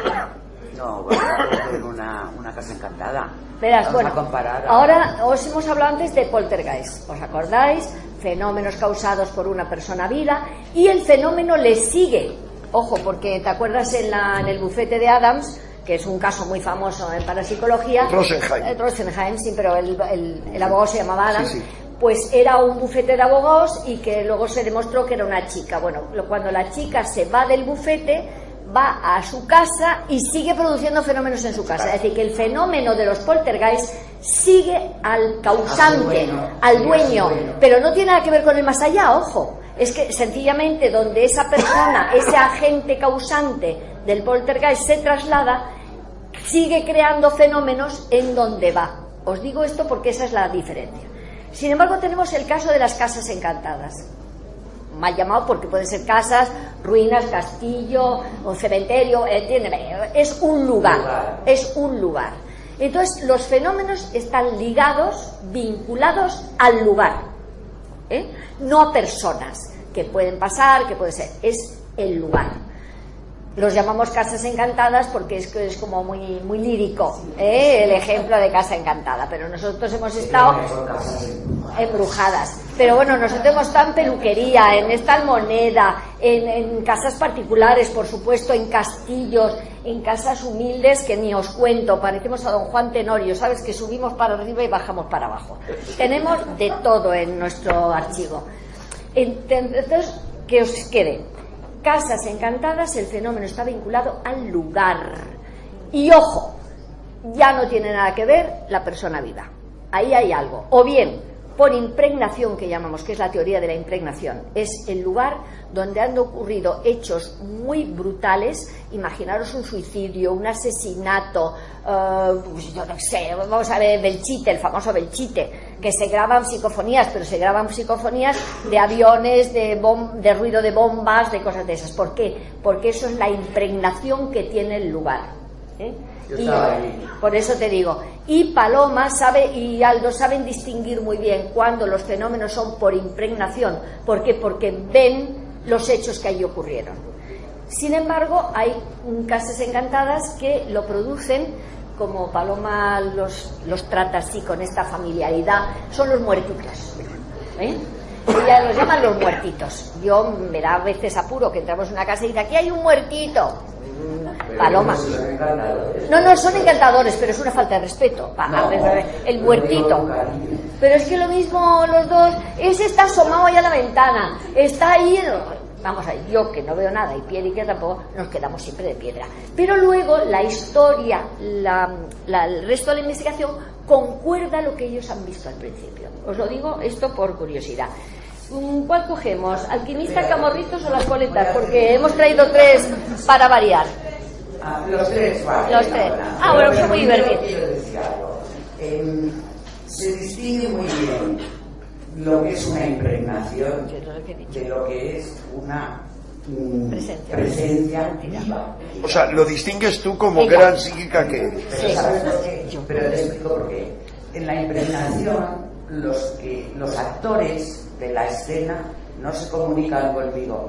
No, vamos a coger una, una casa encantada. Verás, vamos bueno, a comparar. Ahora os hemos hablado antes de Poltergeist, ¿os acordáis? Fenómenos causados por una persona viva, y el fenómeno le sigue. Ojo, porque te acuerdas en, la, en el bufete de Adams, que es un caso muy famoso en parapsicología. Rosenheim. Eh, Rosenheim, sí, pero el, el, el abogado se llamaba Adams. Sí, sí. Pues era un bufete de abogados y que luego se demostró que era una chica. Bueno, cuando la chica se va del bufete, va a su casa y sigue produciendo fenómenos en su casa. Es decir, que el fenómeno de los poltergeist sigue al causante, al dueño, pero no tiene nada que ver con el más allá, ojo. Es que sencillamente donde esa persona, ese agente causante del poltergeist se traslada, sigue creando fenómenos en donde va. Os digo esto porque esa es la diferencia. Sin embargo, tenemos el caso de las casas encantadas. Mal llamado porque pueden ser casas, ruinas, castillo, o cementerio, entiéndeme, es un lugar, es un lugar. Entonces, los fenómenos están ligados, vinculados al lugar. ¿Eh? No a personas que pueden pasar, que puede ser, es el lugar. Los llamamos casas encantadas porque es, es como muy, muy lírico, ¿eh? El ejemplo de casa encantada, pero nosotros hemos estado embrujadas. Pero bueno, nosotros hemos estado en peluquería, en esta almoneda, en, en casas particulares, por supuesto, en castillos, en casas humildes que ni os cuento, parecemos a don Juan Tenorio, ¿sabes? Que subimos para arriba y bajamos para abajo. Tenemos de todo en nuestro archivo. Entonces, que os quede. Casas encantadas, el fenómeno está vinculado al lugar. Y ojo, ya no tiene nada que ver la persona viva. Ahí hay algo. O bien, por impregnación, que llamamos, que es la teoría de la impregnación, es el lugar donde han ocurrido hechos muy brutales. Imaginaros un suicidio, un asesinato, uh, pues yo no sé, vamos a ver Belchite, el famoso Belchite, que se graban psicofonías, pero se graban psicofonías de aviones, de, bom de ruido de bombas, de cosas de esas. ¿Por qué? Porque eso es la impregnación que tiene el lugar, ¿eh? Y por eso te digo, y Paloma sabe y Aldo saben distinguir muy bien cuando los fenómenos son por impregnación. ¿Por qué? Porque ven los hechos que allí ocurrieron. Sin embargo, hay casas encantadas que lo producen, como Paloma los, los trata así con esta familiaridad, son los muertitos, ¿eh? Ella los llaman los muertitos. Yo me da a veces apuro que entramos en una casa y dice, aquí hay un muertito. Paloma. No, no, son encantadores, pero es una falta de respeto. El muertito. Pero es que lo mismo los dos, ese está asomado ahí a la ventana, está ahí. Vamos a ver, yo que no veo nada y piedra y que tampoco, nos quedamos siempre de piedra. Pero luego la historia, la, la, el resto de la investigación concuerda lo que ellos han visto al principio. Os lo digo esto por curiosidad. ¿Cuál cogemos? ¿Alquimista, Camorritos o las coletas? Porque hemos traído tres para variar. Ah, los tres, vale. Los tres. Ah, bueno, son muy divertidos. Quiero decir algo. Eh, se distingue muy bien lo que es una impregnación de lo que es una mm, presencia, presencia viva. O sea, lo distingues tú como Ella. gran psíquica que eres. Pero ¿sabes por qué? Pero te explico por qué. En la impregnación, los, que, los actores de la escena no se comunican conmigo.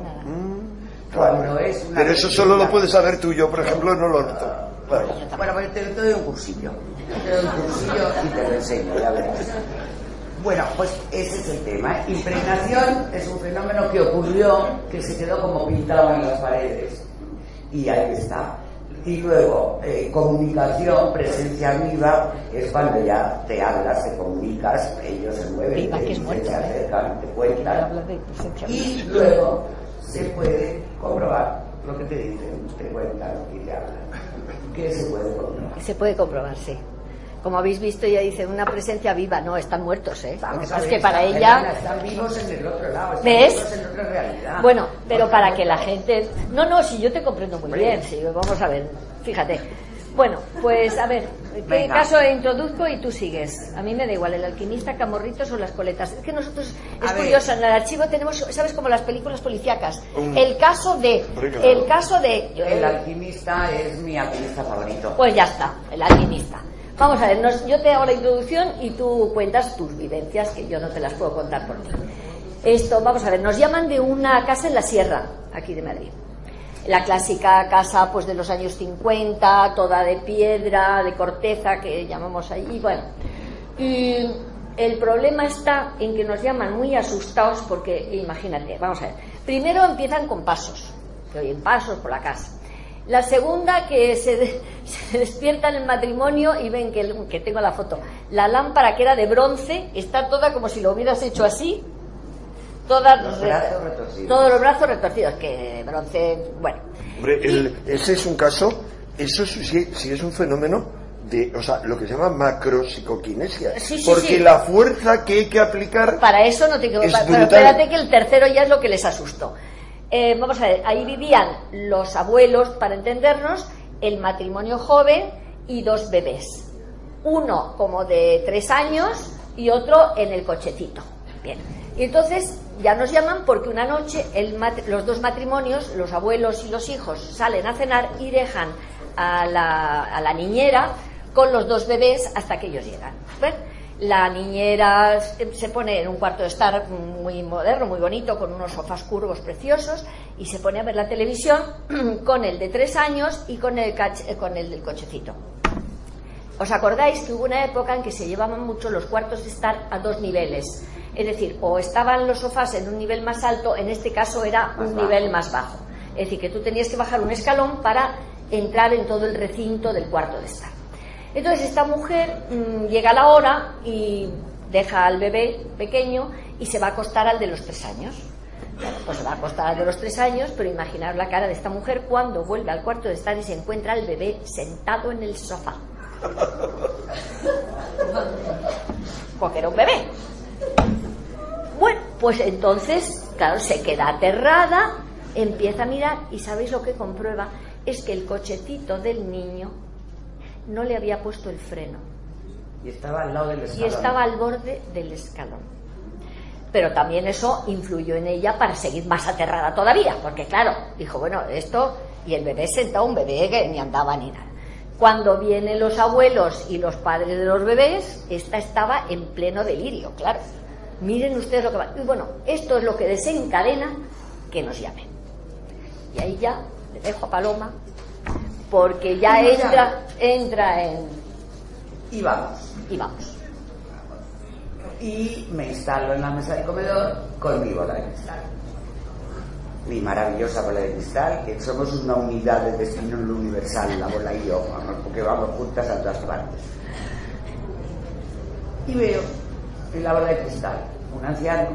Cuando es una Pero eso solo lo puedes saber tú, yo por ejemplo no lo noto. Bueno, bueno pues te, te doy un cursillo. Te doy un cursillo y te lo enseño, ya verás. Bueno, pues ese es el tema. Impregnación es un fenómeno que ocurrió, que se quedó como pintado en las paredes. Y ahí está. Y luego, eh, comunicación, presencia viva, es cuando ya te hablas, te comunicas, ellos se mueven, viva, te, que es muerto, se acercan, ¿eh? te cuentan. Y luego se puede comprobar lo que te dicen, te cuentan y te hablan. ¿Qué se puede comprobar? Se puede comprobar, sí. Como habéis visto, ella dice una presencia viva. No, están muertos, ¿eh? Lo que pasa es que para ella... Están vivos en el otro lado, están ¿ves? vivos en otra realidad. Bueno, pero para que la gente... No, no, si yo te comprendo muy bien, sí, vamos a ver, fíjate. Bueno, pues a ver, ¿qué Venga. caso introduzco y tú sigues? A mí me da igual, el alquimista, Camorritos o las coletas. Es que nosotros, es A ver. curioso, en el archivo tenemos, ¿sabes? Como las películas policíacas. Un- El caso de, Hombre, claro. el caso de... yo- El alquimista es mi alquimista favorito. Pues ya está, el alquimista. Vamos a ver, nos- yo te hago la introducción y tú cuentas tus vivencias, que yo no te las puedo contar por ti. Esto, vamos a ver, nos llaman de una casa en la sierra, aquí de Madrid. La clásica casa pues de los años cincuenta, toda de piedra, de corteza, que llamamos allí, bueno. Y el problema está en que nos llaman muy asustados porque, imagínate, vamos a ver, primero empiezan con pasos, que oyen pasos por la casa. La segunda, que se, de- se despiertan en el matrimonio y ven que, el- que tengo la foto, la lámpara que era de bronce está toda como si lo hubieras hecho así, todas Los re- brazos retorcidos. todos los brazos retorcidos, que bronce, bueno. Hombre, el- ese es un caso, eso sí, sí es un fenómeno de, o sea, lo que se llama macropsicoquinesia. Sí, sí, porque sí. la fuerza que hay que aplicar... Para eso no te quiero... Es Pero brutal. espérate que el tercero ya es lo que les asustó. Eh, vamos a ver, ahí vivían los abuelos, para entendernos, el matrimonio joven y dos bebés. Uno como de tres años y otro en el cochecito. Bien. Y entonces ya nos llaman porque una noche el mat- los dos matrimonios, los abuelos y los hijos, salen a cenar y dejan a la, a la niñera con los dos bebés hasta que ellos llegan. ¿Ven? La niñera se pone en un cuarto de estar muy moderno, muy bonito, con unos sofás curvos preciosos, y se pone a ver la televisión con el de tres años y con el, cach- con el del cochecito. ¿Os acordáis que hubo una época en que se llevaban mucho los cuartos de estar a dos niveles? Es decir, o estaban los sofás en un nivel más alto, en este caso era Más un bajo. nivel más bajo. Es decir, que tú tenías que bajar un escalón para entrar en todo el recinto del cuarto de estar. Entonces esta mujer mmm, llega la hora y deja al bebé pequeño y se va a acostar al de los tres años. Bueno, pues se va a acostar al de los tres años, pero imaginar la cara de esta mujer cuando vuelve al cuarto de estar y se encuentra al bebé sentado en el sofá. Porque era un bebé. Bueno, pues entonces, claro, se queda aterrada, empieza a mirar y ¿sabéis lo que comprueba? Es que el cochecito del niño no le había puesto el freno Y estaba al lado del y escalón. estaba al borde del escalón. Pero también eso influyó en ella para seguir más aterrada todavía, porque claro, dijo, bueno, esto, y el bebé sentado, un bebé que ni andaba ni nada. Cuando vienen los abuelos y los padres de los bebés, esta estaba en pleno delirio, claro. Miren ustedes lo que va. Y bueno, esto es lo que desencadena que nos llamen. Y ahí ya le dejo a Paloma, porque ya ¿Cómo se entra, llama? entra en... Y vamos. y vamos. Y me instalo en la mesa de comedor con mi bola de cristal. Mi maravillosa bola de cristal, que somos una unidad de destino universal, la bola y yo, vamos, porque vamos juntas a todas partes. Y veo en la bola de cristal un anciano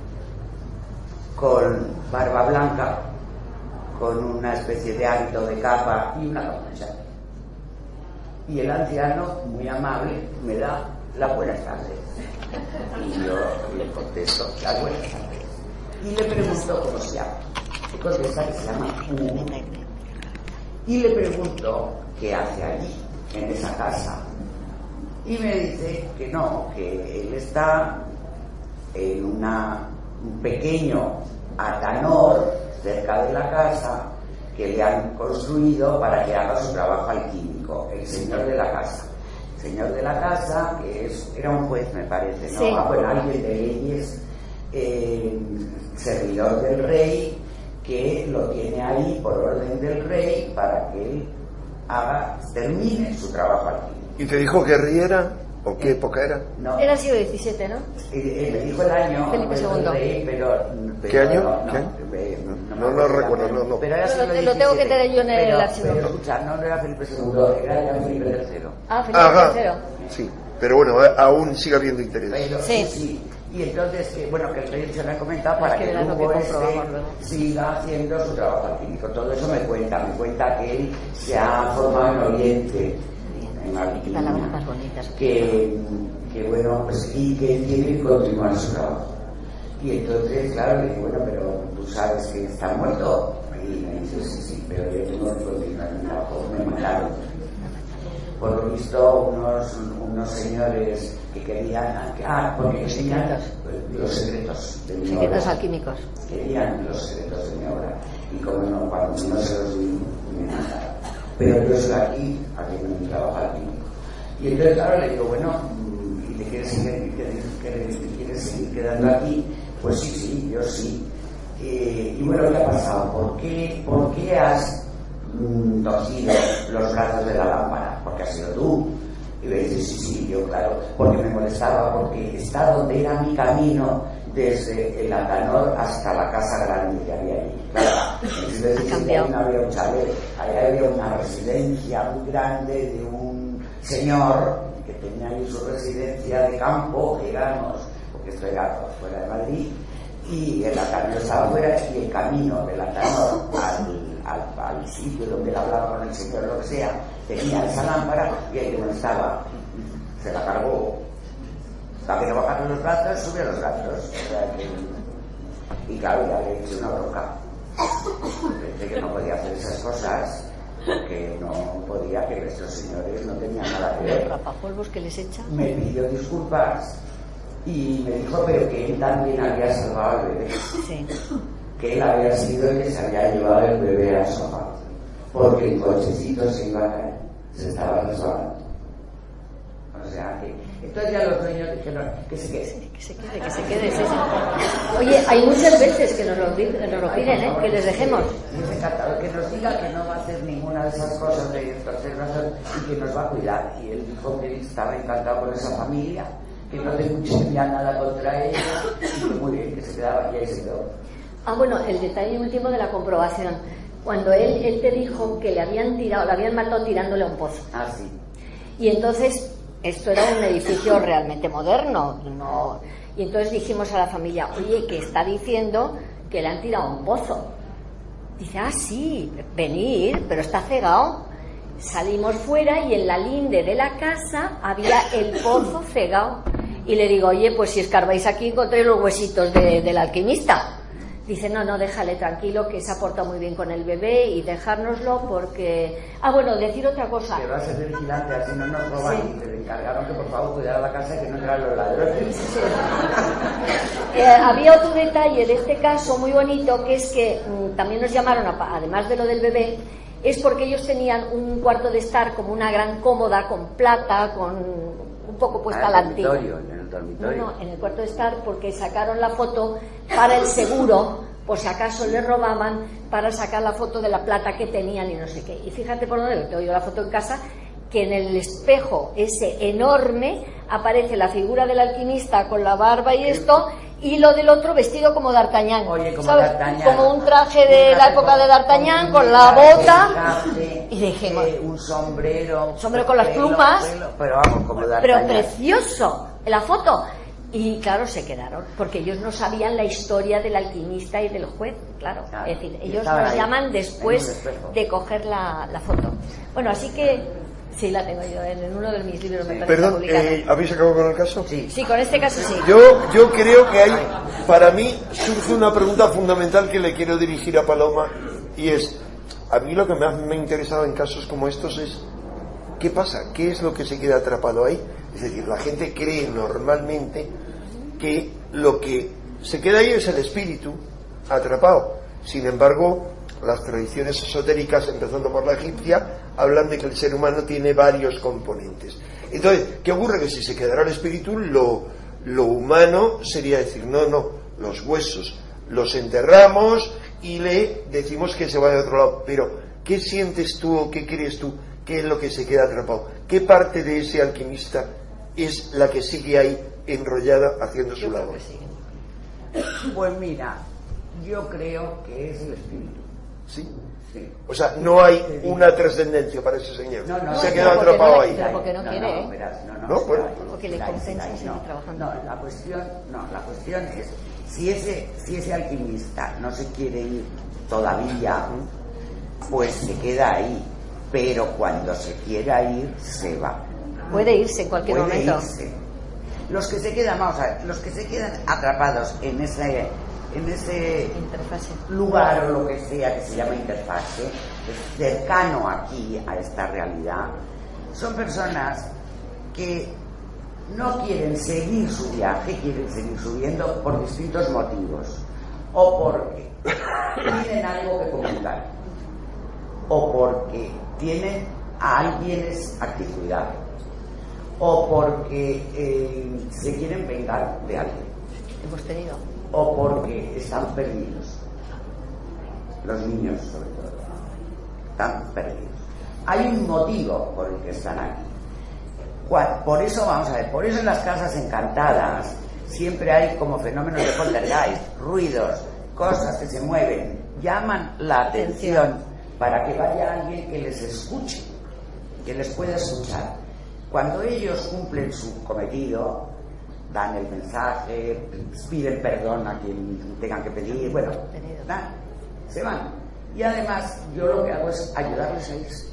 con barba blanca, con una especie de hábito de capa y una capucha. Y el anciano, muy amable, me da las buenas tardes. Y yo le contesto las buenas tardes. Y le pregunto cómo se llama. Y contesta que se llama Hugo. Y le pregunto qué hace allí, en esa casa. Y me dice que no, que él está en una, un pequeño atanor cerca de la casa que le han construido para que haga su trabajo alquímico, el señor de la casa. El señor de la casa, que es, era un juez, me parece, ¿no? Sí. Ah, bueno, alguien de leyes, eh, servidor del rey, que lo tiene ahí por orden del rey para que él haga, termine su trabajo alquímico. ¿Y te dijo qué rey era? ¿O qué época era? No, Era el siglo diecisiete, ¿no? eh, eh, me dijo el año Felipe del segundo. rey, pero, pero ¿Qué año? no, no, ¿Qué? eh, No, me no acuerdo recuerdo, también. no, no. Pero era Lo- siglo lo tengo que diecisiete. tener yo en el Pero- archivo. pero escucha, no, no era Felipe segundo, era ya Felipe tercero. Ah, Felipe Ajá. tercero. Sí, pero bueno, a- aún sigue habiendo interés. Pero, Sí. sí, sí. Y entonces, que, bueno, que el rey se lo ha comentado para Es que que, verás el lo que Hugo comprobamos este luego. siga haciendo su trabajo alquímico. Todo eso me cuenta, me cuenta que él se ha formado en Oriente, en la Palabras más bonitas. que, que bueno, pues, y que tiene que continuar su trabajo. Y entonces, claro, le digo, bueno, pero tú sabes que está muerto. Y me dice, sí, sí, pero yo tengo que continuar mi trabajo, me mataron. por lo visto, unos, unos señores que querían, ah, porque los querían secretos, los secretos de mi secretos obra. alquímicos. Querían los secretos de mi obra. Y como no, cuando no se los di, me mataron. Pero yo estoy aquí haciendo mi trabajo alquímico. Y entonces, claro, le digo, bueno, ¿y te quieres seguir, te quieres seguir quedando aquí? Pues sí, sí, yo sí. Eh, y bueno, ¿qué ha pasado? ¿Por qué, por qué has mm, torcido los brazos de la lámpara? Porque has sido tú. Y le dice, sí, sí, yo, claro, porque me molestaba, porque está donde era mi camino desde el Atanor hasta la casa grande que había ahí. Claro, entonces, ahí no había un chalet, ahí había una residencia muy grande de un señor que tenía ahí su residencia de campo, digamos, porque esto era fuera de Madrid, y el Atanor estaba fuera, y el camino del Atanor al, al, al sitio donde él hablaba con el señor, lo que sea, tenía esa lámpara, y ahí no estaba, se la cargó. Para que no bajaron los brazos, subió los brazos. O sea, que... Y claro, ya le hice una bronca. Pensé que no podía hacer esas cosas, porque no podía, que estos señores no tenían nada que ver. ¿Los rapapolvos que les echa? Me pidió disculpas y me dijo, pero que él también había salvado al bebé. Sí. Que él había sido el que se había llevado el bebé al sofá. Porque el cochecito se iba a caer, se estaba resbalando. O sea que... Entonces ya los dueños dijeron que se quede. Sí, que se quede, que se quede. Sí, sí. Oye, hay muchas veces que nos lo, nos lo piden, ¿eh? Que les dejemos. Es encantador que nos diga que no va a hacer ninguna de esas cosas de torcer brazos y que nos va a cuidar. Y él dijo que estaba encantado con esa familia, que no tenía nada contra ella, y que muy bien, que se quedaba y ahí se quedó. Ah, bueno, el detalle último de la comprobación. Cuando él, él te dijo que le habían tirado, le habían matado tirándole a un pozo. Ah, sí. Y entonces... Esto era un edificio realmente moderno, no, y entonces dijimos a la familia, oye, que está diciendo que le han tirado un pozo. Dice, ah, sí, venir, pero está cegado. Salimos fuera y en la linde de la casa había el pozo cegado. Y le digo, oye, pues si escarbáis aquí encontré los huesitos de, del alquimista. Dice, no, no, déjale tranquilo, que se ha portado muy bien con el bebé y dejárnoslo porque... Ah, bueno, decir otra cosa. Que va a ser vigilante, así no nos roban. Sí. Y te encargaron que por favor cuidara la casa y que no entraran los ladrones. Sí, sí. eh, había otro detalle de este caso muy bonito, que es que mmm, también nos llamaron, a, además de lo del bebé, es porque ellos tenían un cuarto de estar como una gran cómoda con plata, con un poco puesta a la antigua. No, no, en el cuarto de estar, porque sacaron la foto para el seguro, por si acaso le robaban, para sacar la foto de la plata que tenían y no sé qué. Y fíjate por dónde tengo yo la foto en casa, que en el espejo ese enorme aparece la figura del alquimista con la barba y esto, y lo del otro vestido como D'Artagnan. Oye, como ¿sabes? D'Artagnan. Como un traje de un la época de D'Artagnan, con la bota. Traje, y dijimos, eh, un sombrero. Sombrero con las plumas. Pelo, pero vamos, como D'Artagnan. Pero precioso, la foto. Y claro, se quedaron, porque ellos no sabían la historia del alquimista y del juez, claro. claro es decir, ellos nos ahí, llaman después de coger la, la foto. Bueno, así que sí, la tengo yo en, en uno de mis libros. Sí. Me parece. Perdón, eh, ¿habéis acabado con el caso? Sí. Sí, con este caso sí. Yo, yo creo que hay, para mí, surge una pregunta fundamental que le quiero dirigir a Paloma, y es, a mí lo que más me ha interesado en casos como estos es, ¿qué pasa? ¿Qué es lo que se queda atrapado ahí? Es decir, la gente cree normalmente que lo que se queda ahí es el espíritu atrapado. Sin embargo, las tradiciones esotéricas, empezando por la egipcia, hablan de que el ser humano tiene varios componentes. Entonces, ¿qué ocurre? Que si se quedara el espíritu, lo, lo humano sería decir, no, no, los huesos los enterramos y le decimos que se vaya a otro lado. Pero, ¿qué sientes tú o qué crees tú? ¿Qué es lo que se queda atrapado? ¿Qué parte de ese alquimista es la que sigue ahí enrollada haciendo su labor? Pues mira, yo creo que es el espíritu. ¿Sí? Sí. O sea, no hay una trascendencia para ese señor. No, no, se ha no, quedado atrapado no, ahí. Porque no, no quiere, no, ¿eh? verás, no, no, no, bueno. Porque le compensa seguir no, trabajando. No, la cuestión, no, la cuestión es, si ese, si ese alquimista no se quiere ir todavía, pues se queda ahí. Pero cuando se quiera ir, se va. Puede irse en cualquier Puede momento. Irse. Los que se quedan, vamos a ver, los que se quedan atrapados en ese, en ese interfase, lugar o lo que sea que se llama interfase, cercano aquí a esta realidad, son personas que no quieren seguir su viaje, quieren seguir subiendo por distintos motivos, o porque tienen algo que comentar, o porque tienen a alguienes a que cuidar, o porque eh, se quieren vengar de alguien. Hemos tenido. O porque están perdidos. Los niños, sobre todo, están perdidos. Hay un motivo por el que están aquí. Por eso, vamos a ver, por eso en las casas encantadas siempre hay como fenómenos de poltergeist, ruidos, cosas que se mueven, llaman la atención para que vaya alguien que les escuche, que les pueda escuchar. Cuando ellos cumplen su cometido, dan el mensaje, piden perdón a quien tengan que pedir, bueno, dan, se van. Y además yo lo que hago es ayudarles a irse.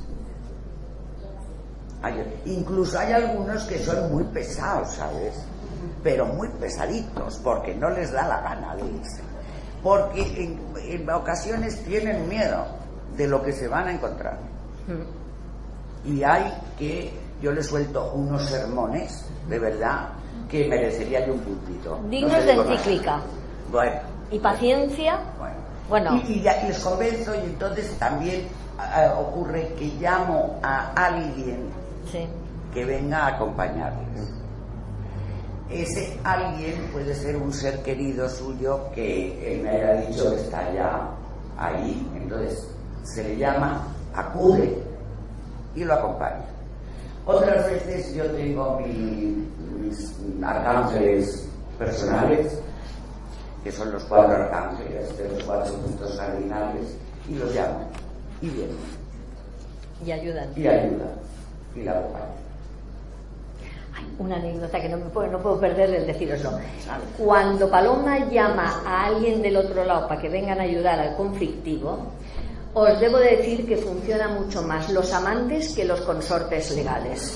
Incluso hay algunos que son muy pesados, ¿sabes? Pero muy pesaditos, porque no les da la gana de irse. Porque en, en ocasiones tienen miedo de lo que se van a encontrar. Y hay que, yo les suelto unos sermones, de verdad, que merecería yo un puntito. Dignos no de encíclica. Bueno. Y paciencia. Bueno. bueno. Y, y ya les convenzo, y entonces también uh, ocurre que llamo a alguien sí. que venga a acompañarles. Ese alguien puede ser un ser querido suyo que él me haya dicho que está ya ahí. Entonces se le llama, acude y lo acompaña. Otras veces yo tengo mi, mis arcángeles personales, que son los cuatro arcángeles de los cuatro puntos cardinales, y los llamo y vienen y ayudan y ayudan y la acompañan. Hay una anécdota que no me puedo, no puedo perder el deciroslo. Cuando Paloma llama a alguien del otro lado para que vengan a ayudar al conflictivo, os debo decir que funciona mucho más los amantes que los consortes legales.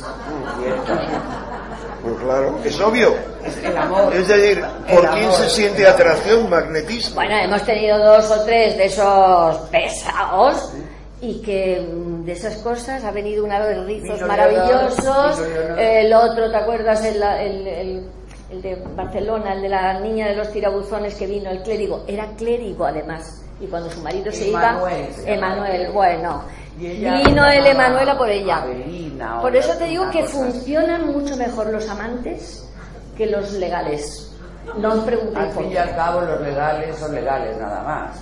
Pues claro, es obvio. Es el amor. Es decir, ¿por quién se siente atracción, magnetismo? Bueno, hemos tenido dos o tres de esos pesados y que de esas cosas ha venido una de rizos maravillosos, el otro, ¿te acuerdas? El, el, el, el de Barcelona, el de la niña de los tirabuzones que vino, el clérigo, era clérigo además. Y cuando su marido se Emanuel, iba, Emanuel, bueno, vino el Emanuela por ella. Avelina, por eso te digo que funcionan mucho mejor los amantes que los legales. No os preguntéis al por fin y qué. al cabo los legales son legales nada más.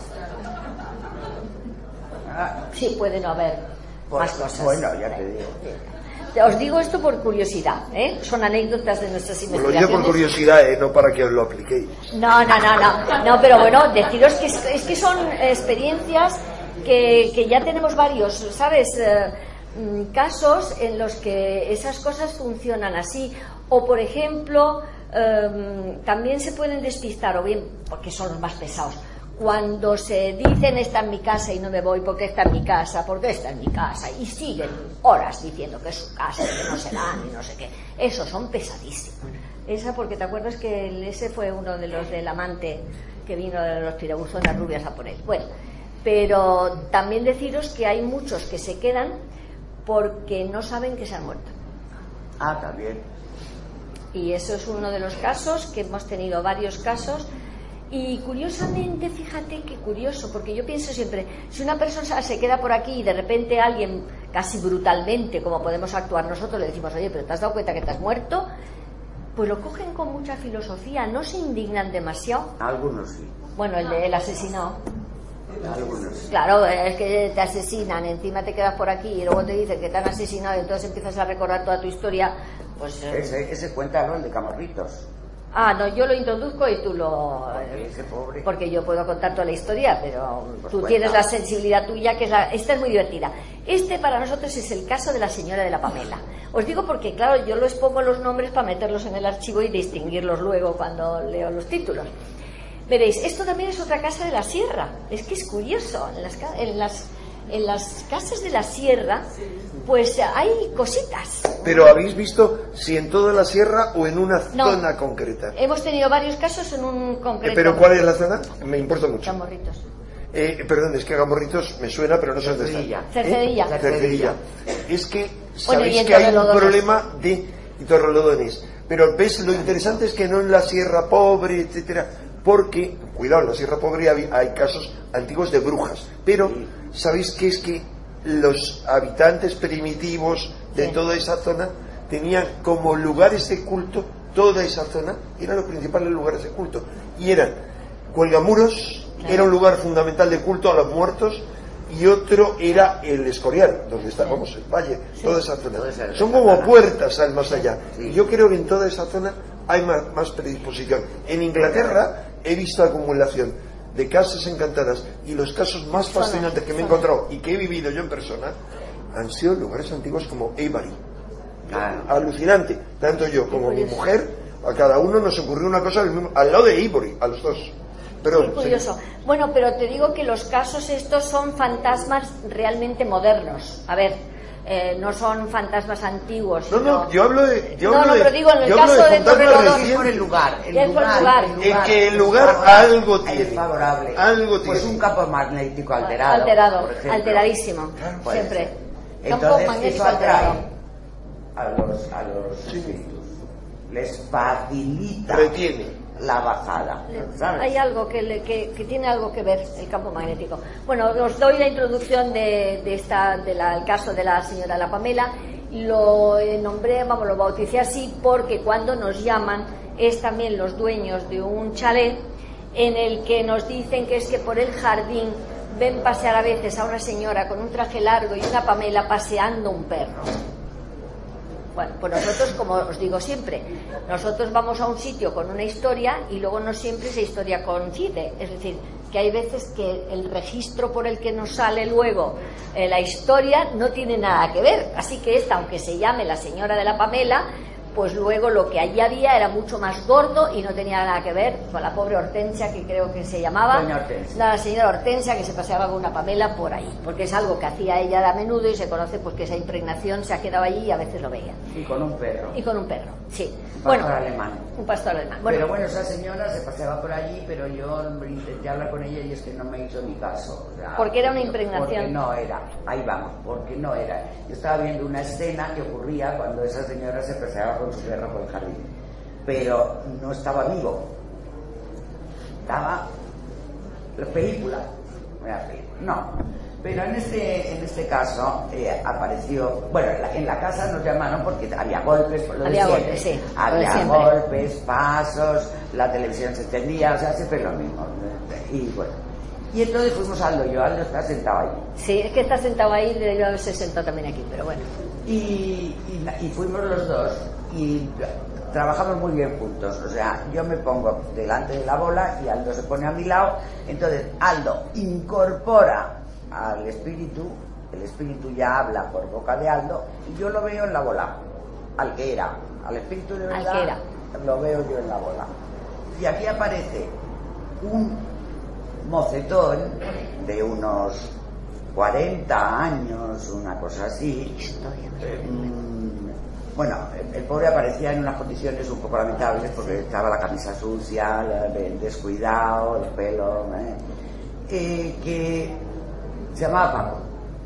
Ah, Sí, puede no haber pues, más cosas. Bueno, ya te digo. Os digo esto por curiosidad, ¿eh? Son anécdotas de nuestras Pues lo investigaciones. digo por curiosidad, ¿eh? No para que os lo apliquéis. No, no, no, no, no, pero bueno, deciros que es, es que son experiencias que, que ya tenemos varios, ¿sabes? Eh, mm, casos en los que esas cosas funcionan así. O, por ejemplo, eh, también se pueden despistar, o bien porque son los más pesados. Cuando se dicen está en mi casa y no me voy, ¿por qué está en mi casa? ¿Por qué está en mi casa? Y siguen horas diciendo que es su casa, que no se van y no sé qué. Esos son pesadísimos. Esa porque te acuerdas que el, ese fue uno de los del amante que vino de los tirabuzones rubias a por él. Bueno, pero también deciros que hay muchos que se quedan porque no saben que se han muerto. Ah, también. Y eso es uno de los casos, que hemos tenido varios casos. Y curiosamente, fíjate qué curioso, porque yo pienso siempre, si una persona se queda por aquí y de repente alguien, casi brutalmente, como podemos actuar nosotros, le decimos, oye, pero ¿te has dado cuenta que te has muerto? Pues lo cogen con mucha filosofía, no se indignan demasiado. Algunos sí. Bueno, el de el asesinado. Algunos sí. Claro, es que te asesinan, encima te quedas por aquí y luego te dicen que te han asesinado y entonces empiezas a recordar toda tu historia, pues... Ese, ese cuéntalo, el de Camorritos. Ah, no, yo lo introduzco y tú lo... Porque ese pobre... Porque yo puedo contar toda la historia, pero Pues tú cuenta. tienes la sensibilidad tuya, que es la... Esta es muy divertida. Este para nosotros es el caso de la señora de la Pamela. Os digo porque, claro, yo les pongo los nombres para meterlos en el archivo y distinguirlos luego cuando leo los títulos. Veréis, esto también es otra casa de la sierra. Es que es curioso. En las, ca- en las, en las casas de la sierra, pues hay cositas. Pero ¿habéis visto si en toda la sierra o en una No. zona concreta? Hemos tenido varios casos en un Eh, concreto. ¿Pero cuál es la zona? Me importa mucho. Chamorritos. Eh, perdón, es que Gamborritos me suena, pero no sé dónde está. Cercedilla. ¿Eh? Cercedilla. Es que Bueno, sabéis y que hay un Torrelodones. problema de Torrelodones. Pero ves, lo interesante es que no en la Sierra Pobre, etcétera, porque, cuidado, en la Sierra Pobre hay, hay casos antiguos de brujas. Pero, ¿sabéis qué es que los habitantes primitivos de Sí. toda esa zona tenían como lugares de culto, toda esa zona, eran los principales lugares de culto? Y eran Cuelgamuros, era un lugar fundamental de culto a los muertos, y otro era el Escorial, donde estábamos, el valle, sí. toda esa zona. Toda esa Son como zona. Puertas al más allá. Sí. Yo creo que en toda esa zona hay más, más predisposición. En Inglaterra he visto acumulación de casas encantadas, y los casos más fascinantes que me he encontrado y que he vivido yo en persona han sido lugares antiguos como Avery. Claro. Alucinante. Tanto yo como mi mujer, a cada uno nos ocurrió una cosa al, mismo, al lado de Avery, a los dos. Pero, Muy curioso. Sí. Bueno, pero te digo que los casos estos son fantasmas realmente modernos. A ver, eh, no son fantasmas antiguos. No, sino... no, yo hablo de... Yo no, hablo no, de, pero digo, en el caso de, de Torrelodones... Es por el lugar. El es lugar, por el lugar. el lugar. En que el lugar favorable, algo tiene. Es favorable. Algo pues tiene. un campo magnético alterado. Alterado, por ejemplo. alteradísimo. Puede Siempre. ser. Campo Entonces, magnético eso atrae alterado. a los, a los Sí. espíritus. Les facilita... Retiene. La bajada, ¿sabes? Hay algo que, le, que, que tiene algo que ver el campo magnético. Bueno, os doy la introducción de, de esta, del de caso de la señora La Pamela. Lo eh, nombré, vamos, lo bauticé así porque cuando nos llaman es también los dueños de un chalet en el que nos dicen que es que por el jardín ven pasear a veces a una señora con un traje largo y una Pamela paseando un perro. Bueno, pues nosotros, como os digo siempre, nosotros vamos a un sitio con una historia y luego no siempre esa historia coincide. Es decir, que hay veces que el registro por el que nos sale luego eh, la historia no tiene nada que ver. Así que esta, aunque se llame La Señora de la Pamela, pues luego lo que allí había era mucho más gordo y no tenía nada que ver con la pobre Hortensia, que creo que se llamaba. Doña Hortensia. La señora Hortensia, que se paseaba con una Pamela por ahí, porque es algo que hacía ella a menudo y se conoce pues que esa impregnación se ha quedado allí y a veces lo veía. Y con un perro. Y con un perro, sí. Un Bueno, pastor alemán. un pastor alemán. Bueno, pero bueno, esa señora se paseaba por allí, pero yo intenté hablar con ella y es que no me hizo ni caso. O sea, porque era una impregnación. Porque no era, ahí vamos, porque no era. Yo estaba viendo una escena que ocurría cuando esa señora se paseaba con su perro por el jardín, pero no estaba vivo. Estaba la película, no. Pero en este, en este caso eh, apareció, bueno, en la, en la casa nos llamaron porque había golpes, por lo había de golpes, sí, había golpes, pasos, la televisión se encendía, o sea, siempre lo mismo. Y bueno, y entonces fuimos a Aldo, yo Aldo está sentado ahí. Sí, es que está sentado ahí, debió haberse sentado también aquí, pero bueno. Y, y, y fuimos los dos y trabajamos muy bien juntos, o sea, yo me pongo delante de la bola y Aldo se pone a mi lado, entonces Aldo incorpora al espíritu, el espíritu ya habla por boca de Aldo y yo lo veo en la bola, al que era, al espíritu de verdad, al que era. Lo veo yo en la bola. Y aquí aparece un mocetón de unos cuarenta años, una cosa así. Mm, bueno, el, el pobre aparecía en unas condiciones un poco lamentables porque estaba la camisa sucia, el descuidado, el pelo, ¿eh? Eh, que se llamaba Paco.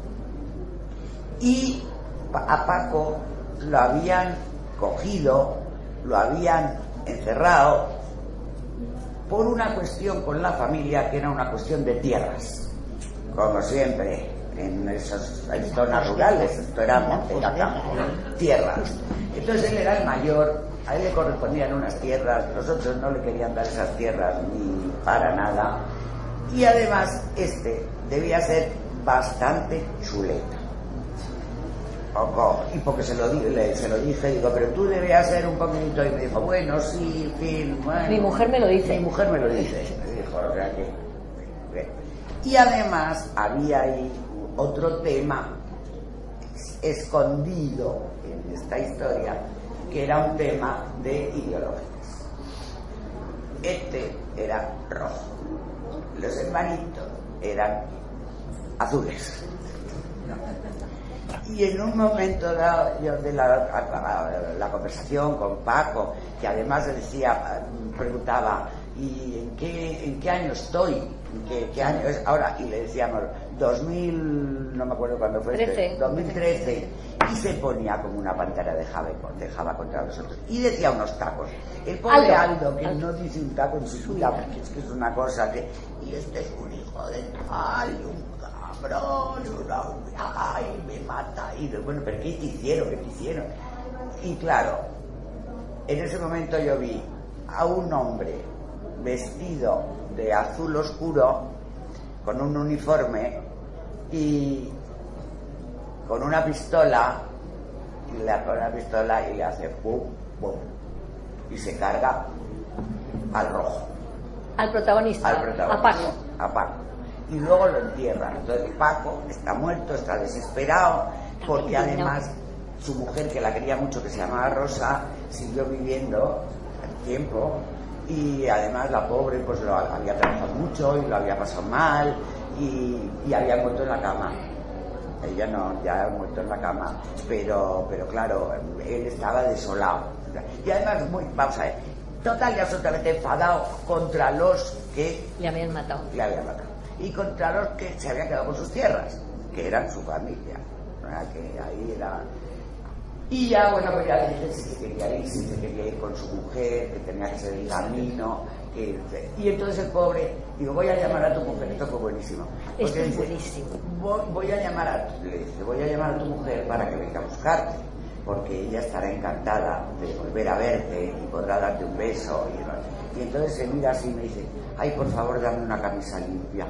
Y a Paco lo habían cogido, lo habían encerrado por una cuestión con la familia que era una cuestión de tierras, como siempre en esas en zonas rurales. Esto era monte, era campo, tierras. Entonces él era el mayor, a él le correspondían unas tierras, nosotros no le querían dar esas tierras ni para nada, y además este debía ser bastante chuleta. Ojo, y porque se lo, dije, se lo dije, digo, pero tú debías ser un poquito, y me dijo, bueno, sí, en fin, bueno. Mi mujer me lo dice. Mi mujer me lo dice, me dijo, o sea que... Y además había ahí otro tema escondido en esta historia, que era un tema de ideologías. Este era rojo, los hermanitos eran azules. Y en un momento dado, yo de la, la, la conversación con Paco, que además decía, preguntaba, ¿y en qué, en qué año estoy? ¿En qué, qué año es ahora? Y le decíamos, dos mil, no me acuerdo cuándo fue, este, dos mil trece, y se ponía como una pantera de Java, de Java contra nosotros. Y decía unos tacos. El pobre Aldo, Aldo que Aldo. no dice un taco en su vida, porque es que es una cosa que... Y este es un hijo de... ¡Ay, un cabrón! Una, ¡ay, me mata! Y bueno, ¿pero qué te hicieron? ¿Qué te hicieron? Y claro, en ese momento yo vi a un hombre vestido de azul oscuro, con un uniforme y con una pistola, y le pone la pistola y le hace pum, pum, y se carga al rojo. Al protagonista, al protagonista a Paco. A Paco. Y luego lo entierran. Entonces Paco está muerto, está desesperado, porque además su mujer, que la quería mucho, que se llamaba Rosa, siguió viviendo el tiempo, y además la pobre pues lo había trabajado mucho y lo había pasado mal, y, y había muerto en la cama. Ella no, ya ha muerto en la cama, pero pero claro, él estaba desolado. Y además, muy, vamos a ver, total y absolutamente enfadado contra los que le habían matado. Le habían matado. Y contra los que se habían quedado con sus tierras, que eran su familia. ¿Verdad? Que ahí era... Y ya, bueno, pues ya dice que quería irse, que quería ir con su mujer, que tenía que ser el camino. Que... Y entonces el pobre, digo, voy a llamar a tu mujer, esto fue buenísimo. Esto es buenísimo. Voy, voy a llamar a, le dice, voy a llamar a tu mujer para que venga a buscarte, porque ella estará encantada de volver a verte y podrá darte un beso. Y, y entonces se mira así y me dice, ay, por favor, dame una camisa limpia.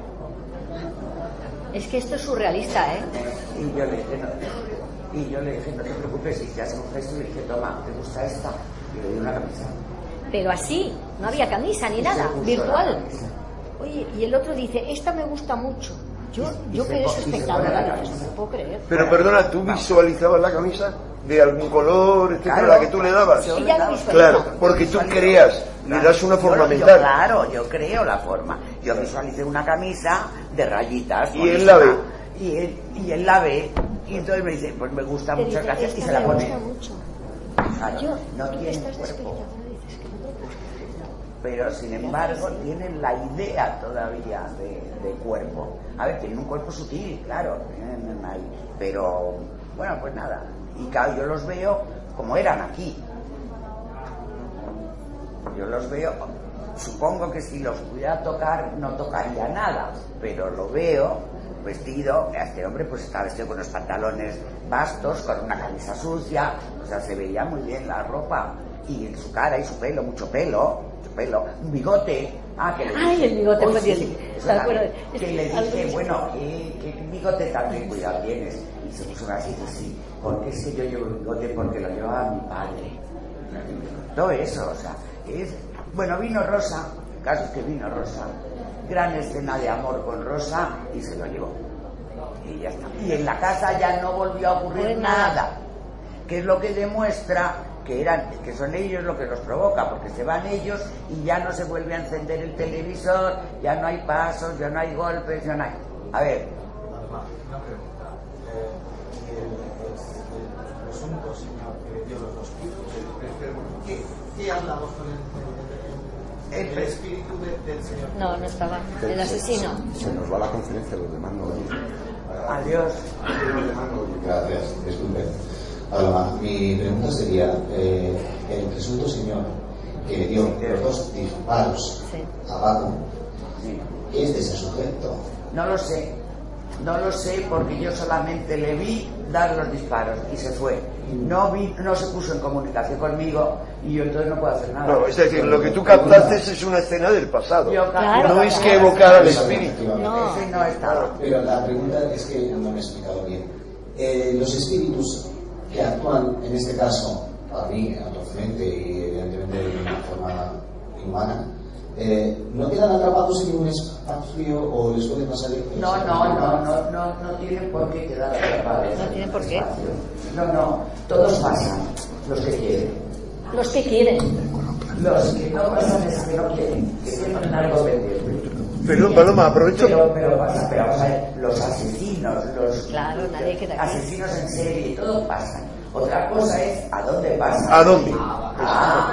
Es que esto es surrealista, ¿eh? Y yo le dije, no, y yo le dije, no te preocupes, y ya se un gesto y le dije, toma, ¿te gusta esta? Y le di una camisa. Pero así, no había camisa ni nada, virtual. Oye, y el otro dice, esta me gusta mucho. Yo, y, yo y que es se, espectacular, no me puedo creer. Pero perdona, ¿tú visualizabas la camisa de algún color, etcétera, claro, la que tú le dabas? Yo Ella le lo claro, porque tú creas, le das una forma yo, mental. Yo, claro, yo creo la forma. Yo visualicé una camisa de rayitas. Y él la ve. Y él, y él la ve, y entonces me dice, pues me gusta, Te muchas dice, gracias, y se me la pone. gusta mucho. Claro, Yo, no tú tiene estás cuerpo. despierta, dices que no te gusta. Pero sin embargo tienen la idea todavía de, de cuerpo. A ver, tienen un cuerpo sutil, claro, pero bueno, pues nada. Y claro, yo los veo como eran aquí. Yo los veo, supongo que si los pudiera tocar no tocaría nada, pero lo veo vestido, este hombre pues estaba vestido con unos pantalones bastos, con una camisa sucia, o sea, se veía muy bien la ropa, y en su cara y su pelo, mucho pelo, mucho pelo, un bigote. Ah, que le dije, ay, el bigote oh, fue sí, bien. eso ¿Te también, acuerdas? que Es que le dije, algo bueno, ¿qué, qué bigote también cuidado tienes? Y se puso así, dice, sí, porque es que yo llevo el bigote porque lo llevaba mi padre. Todo eso, o sea, es... Bueno, vino Rosa, el caso es que vino Rosa, gran escena de amor con Rosa, y se lo llevó. Y ya está. Y en la casa ya no volvió a ocurrir pues nada. nada, Que es lo que demuestra que eran, que son ellos lo que los provoca, porque se van ellos y ya no se vuelve a encender el televisor, ya no hay pasos, ya no hay golpes, ya no hay... A ver. Una pregunta. Eh, el, el presunto señor que le dio los dos tiros, ¿qué, qué hablamos con el, el, el, el espíritu de, del señor? No, no estaba. El asesino. Se, se nos va la conferencia, los demás no vienen. Adiós. Gracias, disculpen. Paloma, mi pregunta sería, eh, el presunto señor que dio los dos disparos Sí. a Paco, Sí. ¿qué es de ese sujeto? No lo sé, no lo sé porque yo solamente le vi dar los disparos y se fue. No vi, no se puso en comunicación conmigo y yo entonces no puedo hacer nada. No, es decir, lo que tú captaste es una escena del pasado. Yo, Claro, no yo- es que evocar al espíritu. No. Ese no estaba. Pero la pregunta es que no me he explicado bien. Eh, los espíritus que actúan en este caso, para mí, atrozmente y evidentemente de una forma inhumana, eh, ¿no quedan atrapados en ningún espacio o les puede pasar? No, no, no, no, no, no tienen por qué quedar atrapados. No tienen por qué. No, no, todos pasan, los que quieren. Los que quieren. Los que no pasan es que no quieren, que tienen algo pendiente. Perdón, Paloma, aprovecho. Pero, pero pasa, pero vamos a ver, los asesinos, los Claro, nadie queda aquí. asesinos en serie, todo pasa. Otra cosa es a dónde pasa. ¿A dónde? Ah,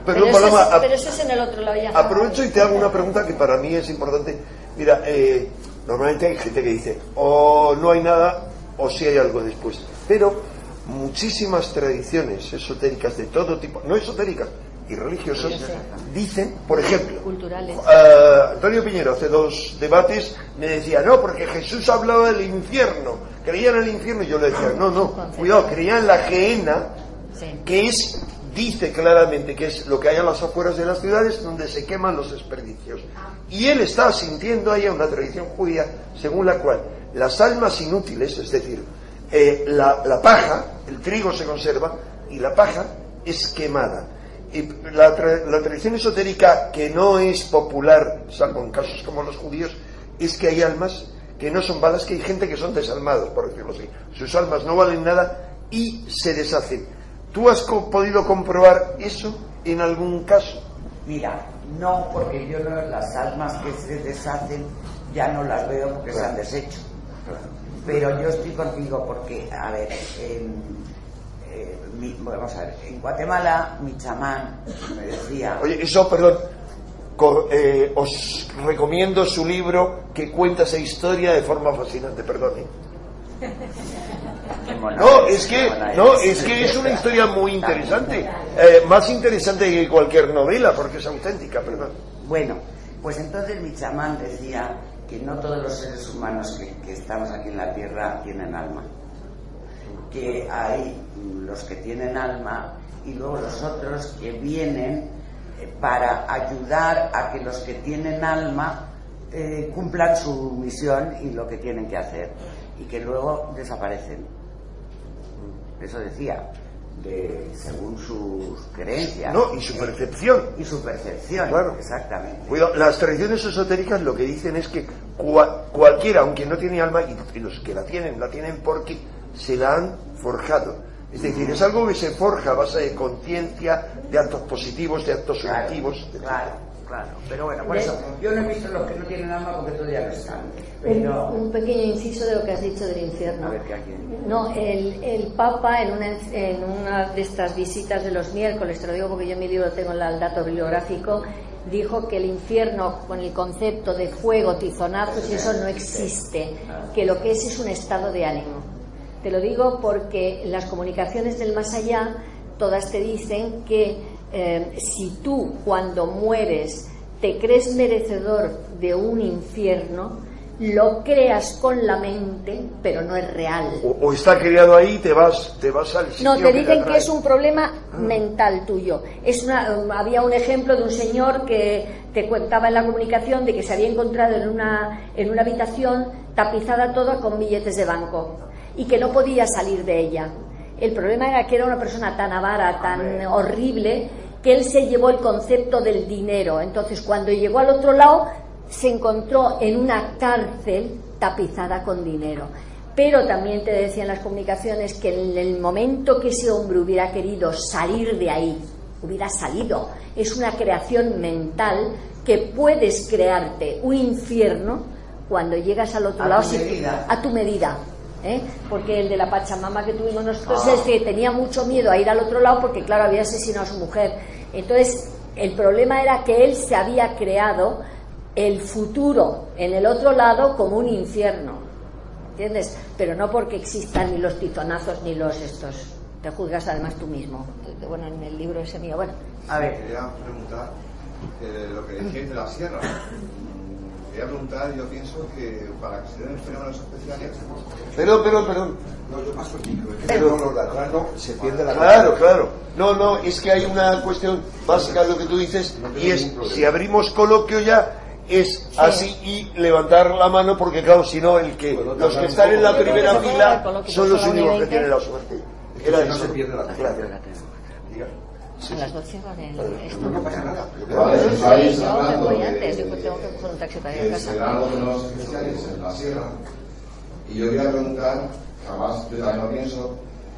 Perdón, pero, Paloma, eso es, pero eso es en el otro lado ya. Aprovecho y te hago una pregunta que para mí es importante. Mira, eh, normalmente hay gente que dice, o no hay nada, o sí hay algo después. Pero muchísimas tradiciones esotéricas de todo tipo, no esotéricas y religiosas, dicen, por ejemplo, culturales. Uh, Antonio Piñero hace dos debates me decía, no, porque Jesús hablaba del infierno, creía en el infierno, y yo le decía, no, no, cuidado, creía en la gehenna, sí. que es, dice claramente que es lo que hay a las afueras de las ciudades donde se queman los desperdicios. Y él está sintiendo ahí una tradición judía según la cual las almas inútiles, es decir, eh, la, la paja, el trigo se conserva y la paja es quemada. Y la, tra la tradición esotérica que no es popular, salvo en casos como los judíos, es que hay almas que no son balas, que hay gente que son desalmados, por decirlo así. Sus almas no valen nada y se deshacen. ¿Tú has co podido comprobar eso en algún caso? Mira, no, porque yo no, las almas que se deshacen ya no las veo porque claro. se han deshecho. Claro. Pero yo estoy contigo porque, a ver, eh, eh, mi, vamos a ver, en Guatemala mi chamán me decía... Oye, eso, perdón, co eh, os recomiendo su libro que cuenta esa historia de forma fascinante, perdón. ¿eh? No, es que no, es que es una historia muy interesante, eh, más interesante que cualquier novela, porque es auténtica, perdón. Bueno, pues entonces mi chamán decía que no todos los seres humanos que, que estamos aquí en la Tierra tienen alma, que hay los que tienen alma y luego los otros que vienen para ayudar a que los que tienen alma eh, cumplan su misión y lo que tienen que hacer, y que luego desaparecen. Eso decía, de, según sus creencias. No, y su percepción. Y su percepción, claro. Exactamente. Cuidado, las tradiciones esotéricas lo que dicen es que cua cualquiera, aunque no tiene alma, y los que la tienen, la tienen porque se la han forjado. Es decir, es algo que se forja a base de conciencia, de actos positivos, de actos claro, negativos. Claro, claro. Pero bueno, por eso, yo no he visto los que no tienen alma porque todavía no están. Pero... Un, un pequeño inciso de lo que has dicho del infierno. A ver, ¿qué aquí? No, el, el Papa en una, en una de estas visitas de los miércoles, te lo digo porque yo en mi libro tengo el dato bibliográfico, dijo que el infierno con el concepto de fuego, tizonazos y eso no existe, que lo que es es un estado de ánimo. Te lo digo porque las comunicaciones del más allá todas te dicen que eh, si tú cuando mueres te crees merecedor de un infierno, lo creas con la mente, pero no es real. O, o está creado ahí, te vas, te vas al sitio. No, te dicen que, que es un problema ah. mental tuyo. Es una, um, había un ejemplo de un señor que te contaba en la comunicación de que se había encontrado en una, en una habitación tapizada toda con billetes de banco y que no podía salir de ella. El problema era que era una persona tan avara, tan horrible, que él se llevó el concepto del dinero. Entonces, cuando llegó al otro lado, se encontró en una cárcel tapizada con dinero. Pero también te decían las comunicaciones que en el momento que ese hombre hubiera querido salir de ahí, hubiera salido. Es una creación mental que puedes crearte un infierno cuando llegas al otro a lado tu medida. a tu medida. ¿Eh? Porque el de la Pachamama que tuvimos nosotros oh. es que tenía mucho miedo a ir al otro lado porque claro, había asesinado a su mujer. Entonces el problema era que él se había creado el futuro en el otro lado como un infierno, ¿entiendes? Pero no porque existan ni los tizonazos ni los estos. Te juzgas además tú mismo. Bueno, en el libro ese mío, bueno. A ver, quería preguntar eh, lo que decíais de la sierra. Quería preguntar, yo pienso que para que se den fenómenos especiales... Perdón, perdón, perdón. No, yo paso el micro, es que no lo da, claro, se pierde la... Claro, claro. No, no, es que hay una cuestión básica de lo que tú dices, no y es, si abrimos coloquio ya, es sí. así y levantar la mano, porque claro, si no, el que bueno, los que están en la primera fila son los únicos que tienen la suerte. Era no se pierde la claro. Sí, a las doce vale esto. No pasa nada. Vale, estáis hablando de, antes, yo tengo que coger un taxi para ir a casa. Serán los especiales en la sierra. Y yo quería preguntar, además yo también lo pienso,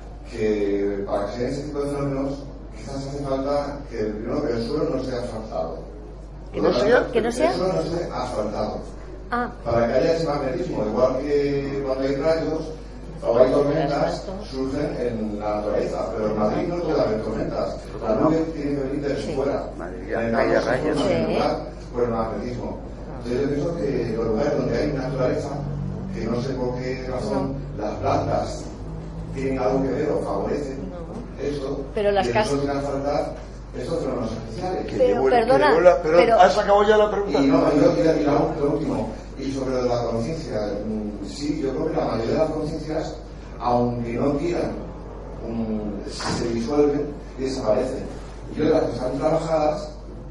que para que se den ese tipo de fenómenos, quizás hace falta que primero que el suelo no sea asfaltado. ¿Que no sea? ¿Que no sea? El suelo no esté asfaltado. Ah. Para que haya ese magnetismo, igual que cuando hay rayos, o hay tormentas, surgen en la naturaleza, pero en Madrid no puede haber tormentas. La nube tiene que venir desde fuera. En el rayas por el magnetismo. Entonces yo pienso que los lugares donde hay naturaleza, que no sé por qué razón, las plantas tienen algo que ver o favorecen eso, pero las casas que faltar esos fenómenos especiales. Pero, que devuelve, perdona, que devuelve, pero, pero ¿has acabado ya la pregunta? Y, no, yo, y, la, y la, lo último, y sobre la conciencia, sí, yo creo que la mayoría de las conciencias, aunque no quieran, um, se disuelven y desaparecen. Y yo, las que están trabajadas,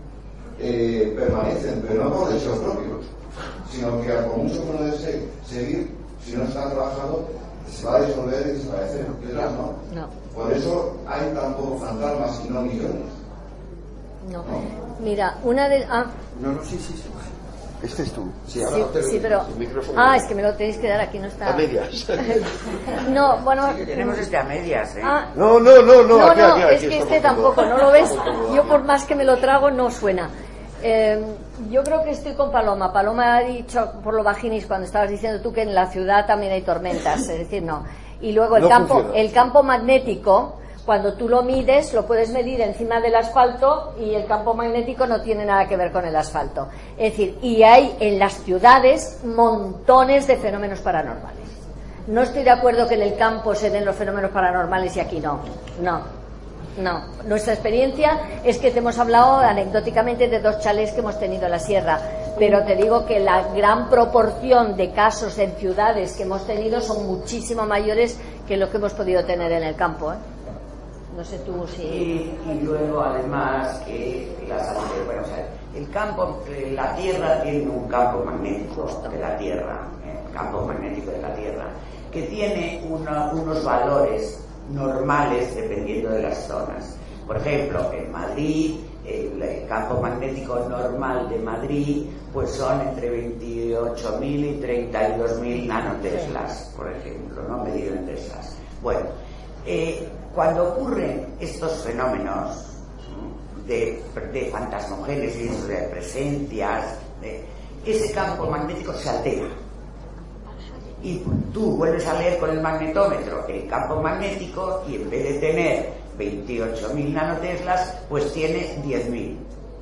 eh, permanecen, pero no por derechos propios, sino que por mucho que uno desee seguir, si no está trabajado, se va a disolver y desaparecer. Y otras no. No. Por eso hay tan pocos fantasmas y no millones. No. ¿No? Mira, una de... Ah. No, no, sí, sí, sí. Este es tú. Sí, sí, sí, pero... Ah, es que me lo tenéis que dar, aquí no está... A medias. No, bueno... Sí, tenemos este a medias, ¿eh? Ah, no, no, no, no, no, aquí, no aquí, aquí, es que este tampoco, ¿no lo ves? Yo por más que me lo trago no suena. Eh, yo creo que estoy con Paloma. Paloma ha dicho por lo bajinis cuando estabas diciendo tú que en la ciudad también hay tormentas, es decir, no. Y luego el no campo, funciona. el campo magnético, cuando tú lo mides, lo puedes medir encima del asfalto y el campo magnético no tiene nada que ver con el asfalto. Es decir, y hay en las ciudades montones de fenómenos paranormales. No estoy de acuerdo que en el campo se den los fenómenos paranormales y aquí no. No. No, nuestra experiencia es que te hemos hablado anecdóticamente de dos chalés que hemos tenido en la sierra, pero te digo que la gran proporción de casos en ciudades que hemos tenido son muchísimo mayores que lo que hemos podido tener en el campo, ¿eh? No sé tú si... Y, y luego además que las, bueno, o sea, el campo, la Tierra tiene un campo magnético de la Tierra, el campo magnético de la Tierra, que tiene una, unos valores normales dependiendo de las zonas. Por ejemplo, en Madrid, el, el campo magnético normal de Madrid pues son entre veintiocho mil y treinta y dos mil nanoteslas, por ejemplo, ¿no? Medido en teslas. Bueno, eh, cuando ocurren estos fenómenos de, de fantasmogénesis, de presencias, de, ese campo magnético se altera. Y tú vuelves a leer con el magnetómetro el campo magnético y en vez de tener veintiocho mil nanoteslas, pues tiene diez mil.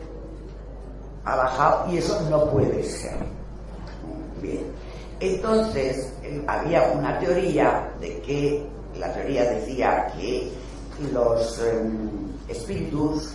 Ha bajado y eso no puede ser. Bien. Entonces, había una teoría de que, la teoría decía que los eh, espíritus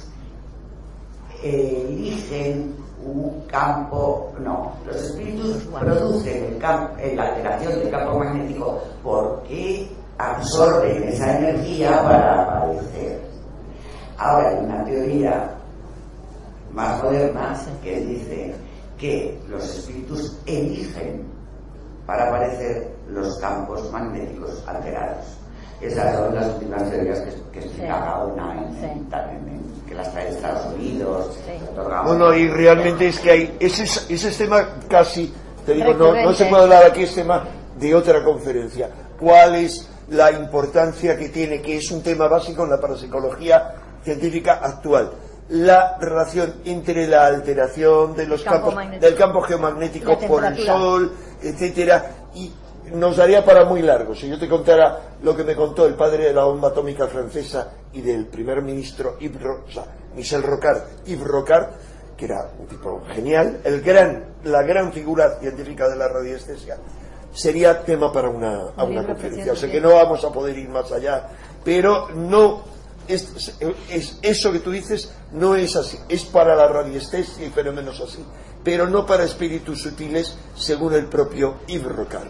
eligen un campo, no, los espíritus producen el campo, la alteración del campo magnético porque absorben esa energía para aparecer. Ahora hay una teoría más moderna que dice que los espíritus eligen para aparecer los campos magnéticos alterados. Esas son las últimas teorías que, que explica una en, sí. en, en, que las trae de Estados Unidos. Sí. Bueno, y realmente es que hay ese, ese es tema casi, te digo, no, no se puede hablar aquí, es tema de otra conferencia. ¿Cuál es la importancia que tiene, que es un tema básico en la parapsicología científica actual? La relación entre la alteración de los campo campos, del campo geomagnético por el Sol, etcétera, y nos daría para muy largo si yo te contara lo que me contó el padre de la bomba atómica francesa y del primer ministro Yves Ro, o sea, Michel Rocard, Yves Rocard, que era un tipo genial, el gran, la gran figura científica de la radiestesia. Sería tema para una, a una conferencia, o sea que no vamos a poder ir más allá, pero no es, es, eso que tú dices no es así, es para la radiestesia y fenómenos así, pero no para espíritus sutiles, según el propio Yves Rocard.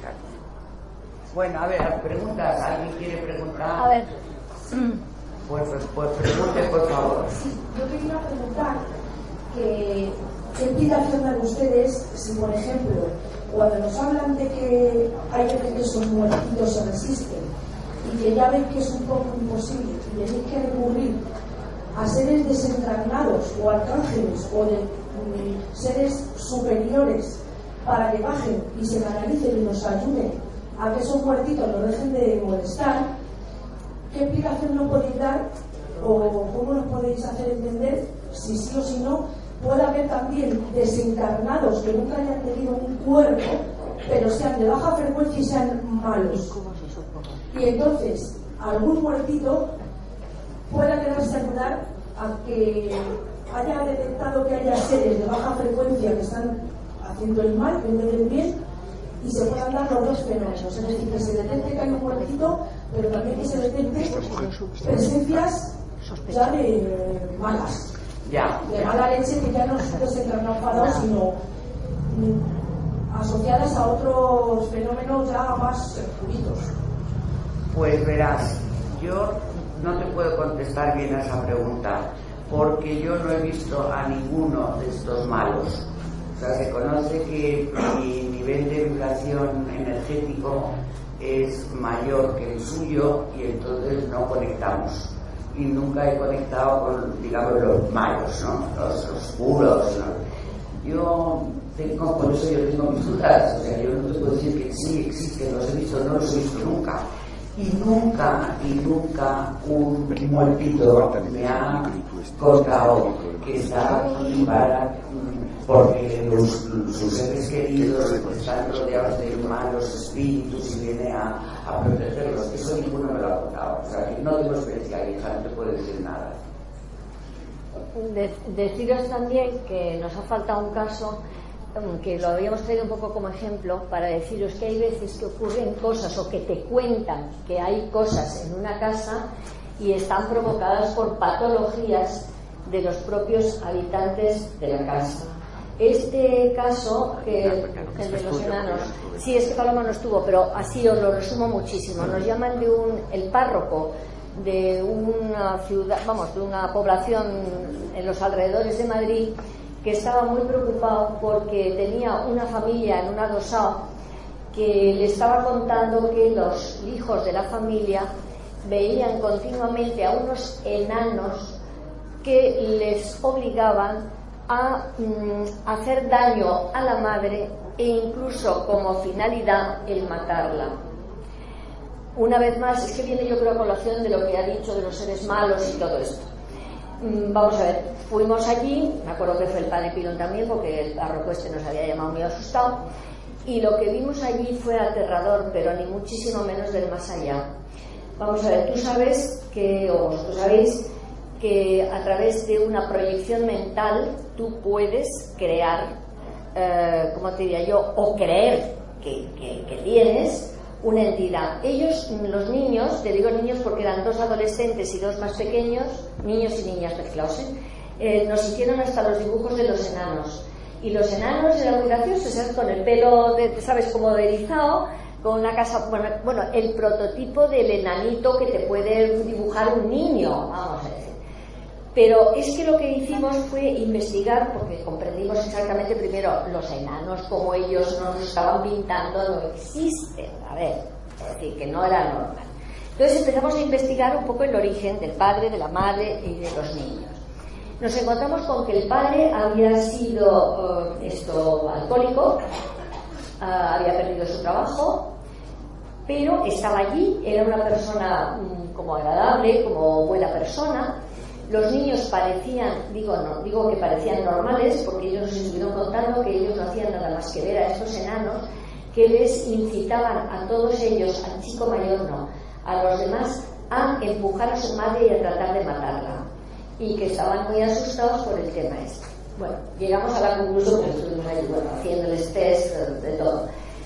Bueno, a ver, preguntas. ¿Alguien quiere preguntar? A ver. Pues, pues, pues pregunte, por favor. Sí, yo quería preguntar que, qué explicación dan ustedes si, por ejemplo, cuando nos hablan de que hay veces que esos muertitos se resisten y que ya ven que es un poco imposible y tenéis que recurrir a seres desencarnados o arcángeles o de um, seres superiores para que bajen y se canalicen y nos ayuden a que esos muertitos no dejen de molestar, ¿qué explicación nos podéis dar o cómo nos podéis hacer entender si sí o si no puede haber también desencarnados que nunca hayan tenido un cuerpo pero sean de baja frecuencia y sean malos. Y entonces, algún muertito pueda quedarse a ayudar a que haya detectado que haya seres de baja frecuencia que están haciendo el mal en vez del bien, y se puedan dar los dos fenómenos, es decir, que se detecte que hay un muertito, pero también que se detecte presencias ya de malas, ya, de ya. mala leche, que ya no se encarnafadas, sino mm, asociadas a otros fenómenos ya más puritos. Pues verás, yo no te puedo contestar bien a esa pregunta, porque yo no he visto a ninguno de estos malos. O sea, se conoce que mi nivel de vibración energético es mayor que el suyo y entonces no conectamos. Y nunca he conectado con, digamos, los malos, ¿no? Los oscuros, ¿no? Yo tengo, por eso yo tengo mis dudas. O sea, yo no te puedo decir que sí existen, los he visto, no los he visto nunca. Y nunca, y nunca un muertito me ha contado que está aquí para, porque los, sus seres queridos están rodeados de malos espíritus y viene a, a protegerlos. Eso ninguno me lo ha contado. O sea, que no tengo experiencia hija, no te puedo decir nada. De, deciros también que nos ha faltado un caso que lo habíamos traído un poco como ejemplo para deciros que hay veces que ocurren cosas o que te cuentan que hay cosas en una casa y están provocadas por patologías de los propios habitantes de la casa. Este caso, que el de los enanos, sí, es que Paloma no estuvo, pero así os lo resumo muchísimo. Nos llaman de un, el párroco de una ciudad, vamos, de una población en los alrededores de Madrid, que estaba muy preocupado porque tenía una familia en un adosado que le estaba contando que los hijos de la familia veían continuamente a unos enanos que les obligaban a mm, hacer daño a la madre e incluso como finalidad el matarla. Una vez más, es que viene yo creo a colación de lo que ha dicho de los seres malos y todo esto. Vamos a ver, fuimos allí, me acuerdo que fue el padre Pilón también, porque el párroco este nos había llamado muy asustado, y lo que vimos allí fue aterrador, pero ni muchísimo menos del más allá. Vamos a ver, tú sabes que, o vosotros sabéis, que a través de una proyección mental tú puedes crear, eh, ¿cómo te diría yo?, o creer que, que, que tienes una entidad. Ellos, los niños, te digo niños porque eran dos adolescentes y dos más pequeños, niños y niñas mezclados, eh, nos hicieron hasta los dibujos de los enanos. Y los enanos eran muy graciosos, ¿sabes? Con el pelo, de, ¿sabes? Como de erizado, con una casa, bueno, bueno, el prototipo del enanito que te puede dibujar un niño, vamos a decir. Pero es que lo que hicimos fue investigar, porque comprendimos exactamente primero los enanos, como ellos nos estaban pintando, no existen, a ver, es decir, que no era normal. Entonces empezamos a investigar un poco el origen del padre, de la madre y de los niños. Nos encontramos con que el padre había sido uh, esto alcohólico, uh, había perdido su trabajo, pero estaba allí, era una persona um, como agradable, como buena persona. Los niños parecían, digo no, digo que parecían normales, porque ellos nos estuvieron contando que ellos no hacían nada más que ver a estos enanos, que les incitaban a todos ellos, al chico mayor no, a los demás, a empujar a su madre y a tratar de matarla, y que estaban muy asustados por el tema este. Bueno, llegamos a la conclusión, que estuvimos ahí, bueno, haciéndoles test de todo.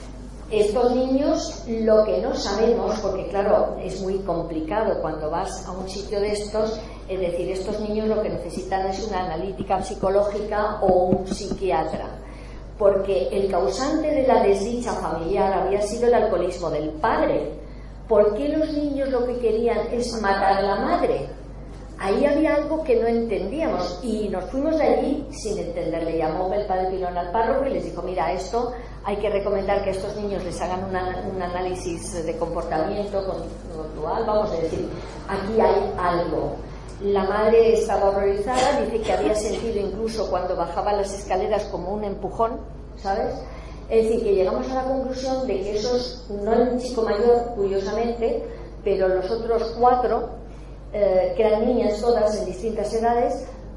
Estos niños, lo que no sabemos, porque claro, es muy complicado cuando vas a un sitio de estos, es decir, estos niños lo que necesitan es una analítica psicológica o un psiquiatra, porque el causante de la desdicha familiar había sido el alcoholismo del padre. ¿Por qué los niños lo que querían es matar a la madre? Ahí había algo que no entendíamos y nos fuimos de allí sin entender. Le llamó el padre Pilón al párroco y les dijo: mira, esto hay que recomendar que a estos niños les hagan una, un análisis de comportamiento conductual, vamos a decir, aquí hay algo. La madre estaba horrorizada, dice que había sentido incluso cuando bajaba las escaleras como un empujón, ¿sabes? Es decir, que llegamos a la conclusión de que esos, no el chico mayor, curiosamente, pero los otros cuatro, eh, que eran niñas todas en distintas edades,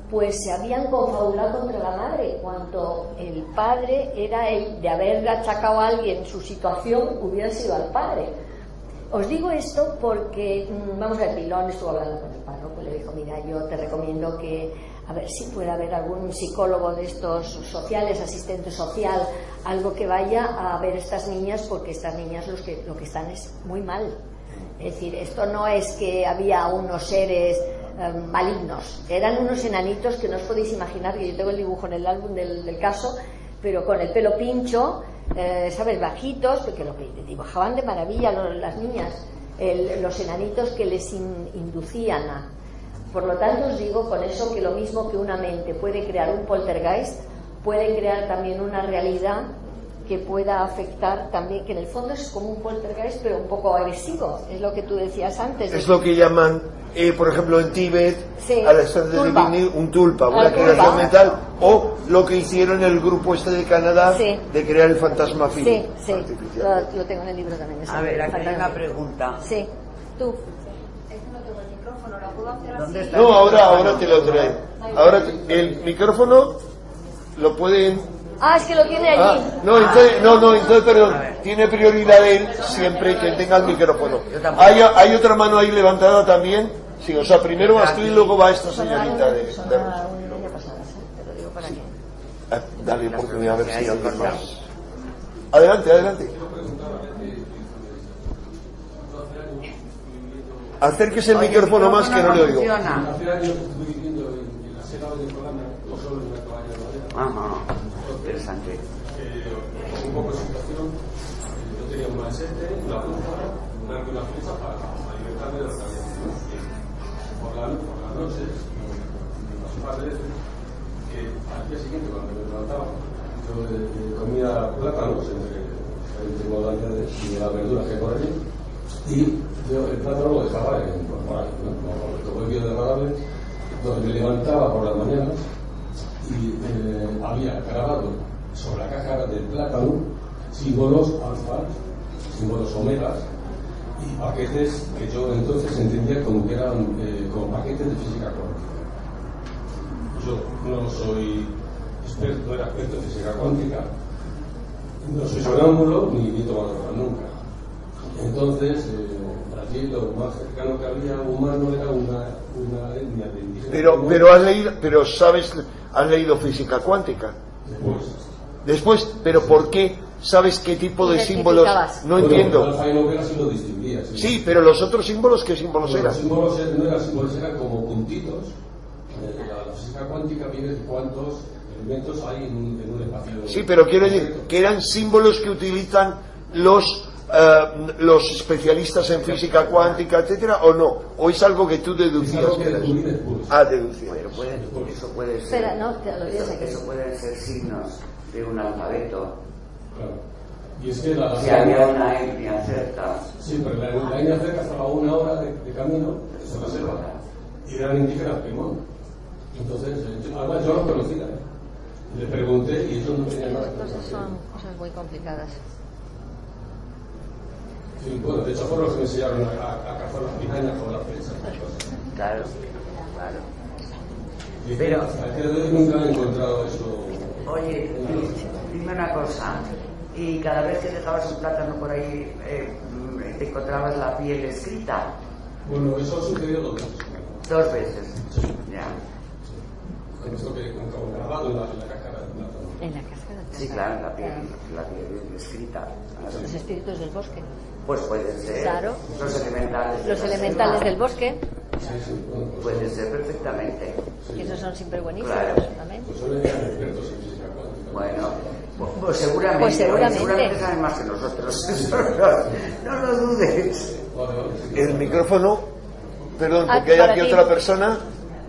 pues se habían confabulado contra la madre, cuando el padre era el de haber achacado a alguien su situación, hubiera sido al padre. Os digo esto porque, vamos a ver, Pilón estuvo hablando con el párroco y le dijo, mira, yo te recomiendo que a ver si puede haber algún psicólogo de estos sociales, asistente social, algo que vaya a ver estas niñas, porque estas niñas los que, lo que están es muy mal. Es decir, esto no es que había unos seres eh, malignos, eran unos enanitos que no os podéis imaginar, que yo tengo el dibujo en el álbum del, del caso, pero con el pelo pincho, eh, ¿sabes? Bajitos, porque lo que dibujaban de maravilla los, las niñas, el, los enanitos que les in, inducían a... Por lo tanto, os digo con eso que lo mismo que una mente puede crear un poltergeist, puede crear también una realidad que pueda afectar también, que en el fondo es como un poltergeist, pero un poco agresivo, es lo que tú decías antes. Es lo que llaman, eh, por ejemplo, en Tíbet, sí, a la estancia de Divini, un tulpa, una creación mental, o lo que hicieron el grupo este de Canadá, sí, de crear el fantasma sí, sí, artificial. Lo, lo tengo en el libro también. A ver, aquí hay una pregunta. Sí, tú. ¿Dónde está? No, ahora, ahora te lo traigo. Ahora te, el micrófono lo pueden... Ah, es que lo tiene allí. Ah, no, entonces, no, no, entonces, perdón, tiene prioridad él siempre que tenga el micrófono. Hay, hay otra mano ahí levantada también. Sí, o sea, primero vas tú y luego va esta señorita de... de... Ah, dale, porque voy a ver si hay alguien más. Adelante, adelante. Acérquese el micrófono más que no le oigo. Ajá, interesante. Eh, un poco de situación, yo tenía un machete, una punta, un arco y una flecha para alimentarme de lo que había hecho. Por, la, por las noches, los padres, que al día siguiente, cuando me levantaba, yo eh, comía plátanos entre, entre modalidades y de la verdura que hay por allí, y yo el plátano lo dejaba en, por ahí, ¿no? Como el biodegradable, donde me levantaba por las mañanas y eh, había grabado sobre la caja del plátano símbolos alfa, símbolos omegas y paquetes que yo entonces entendía como que eran eh, como paquetes de física cuántica. Yo no soy experto, no era experto en física cuántica, no soy sonámbulo ni ni tomado nunca. Entonces, eh, allí lo más cercano que había humano era una, una etnia de indígenas. Pero, pero has leído, pero sabes, has leído física cuántica. Después. Después, pero ¿por qué? ¿Sabes qué tipo de símbolos? No bueno, entiendo. Alfa y Omega sí lo distinguía. Sí. Sí, pero los otros símbolos, ¿qué símbolos bueno, eran? Los símbolos no eran símbolos, eran como puntitos. Eh, la, la física cuántica viene de cuántos elementos hay en un, en un espacio. Sí, pero quiero decir que eran símbolos que utilizan los Uh, los especialistas en física cuántica, etcétera, o no, o es algo que tú deducías. Es algo que deducí después. Ah, deducías. Pero puede, eso puede ser. Espera, no, te lo eso, aquí. eso pueden ser signos de un alfabeto. Claro. Y es que la, si la, había una etnia cerca. Sí, pero la, la etnia cerca estaba a una hora de, de camino, eso no se va. Y eran indígenas primón. Entonces, yo, además yo los conocía. ¿eh? Le pregunté y ellos no tenían nada. Estas cosas son cosas muy complicadas. Sí, bueno, de hecho fueron los que me enseñaron a, a, a cazar las pirañas con las flechas. Claro, claro. Y pero al día de hoy nunca he encontrado eso. Oye, dime una cosa. Y cada vez que dejabas un plátano por ahí, eh, ¿te encontrabas la piel escrita? Bueno, eso ha sucedido dos veces. Dos veces. Sí. Ya. Con esto que como grabado en la, en la cáscara del plátano. En la cáscara. Sí, claro, la piel, la piel escrita. Claro. Los espíritus del bosque. Pues pueden ser. Claro. Los elementales. Los elementales del bosque. Sí, sí, bueno, pues puede ser perfectamente. Sí. Esos son siempre buenísimos. Claro. También. Pues son expertos en física cuántica. Bueno, pues seguramente. Pues seguramente. seguramente saben más que nosotros. No lo dudes. El micrófono, perdón, porque hay aquí otra persona.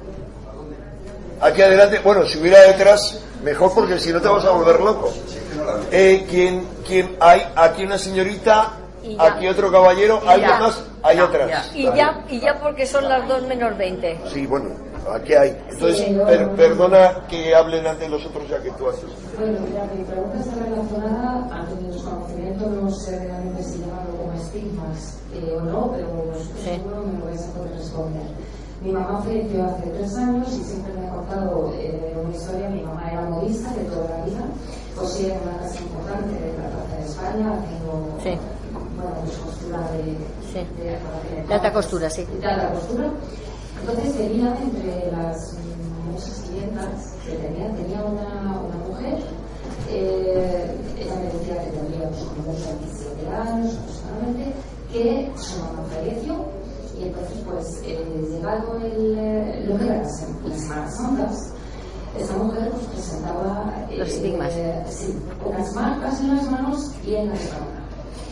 Aquí adelante, bueno, si hubiera detrás, mejor, porque si no te vas a volver loco. Eh, ¿quién, quién hay? Aquí una señorita, aquí otro caballero, ¿alguien más? Hay ya, otras. Ya. Y, ya, y ya porque son las dos menos veinte. Sí, bueno, aquí hay. Entonces, sí, per, perdona que hablen ante los otros ya que tú haces. Bueno, mira, mi pregunta está relacionada a que en los conocimientos no sé realmente si llamarlo como estigmas eh, o no, pero sí. seguro me lo vais a poder responder. Mi mamá falleció hace tres años y siempre me ha contado eh, una historia. Mi mamá era modista de toda la vida, cosía en una casa importante de la Plaza de España, haciendo sí. bueno, pues costura de, sí. de, de, de, de alta costura, sí. De alta costura. Entonces tenía entre las muchas clientas que tenía, tenía una, una mujer, eh, ella me decía que tendría unos veintisiete años aproximadamente, que su mamá falleció. Y entonces, pues, eh, llegado el, lo que eran las, las Semanas Santas, esa mujer pues presentaba eh, los estigmas, eh, sí, unas marcas en las manos y en la espalda.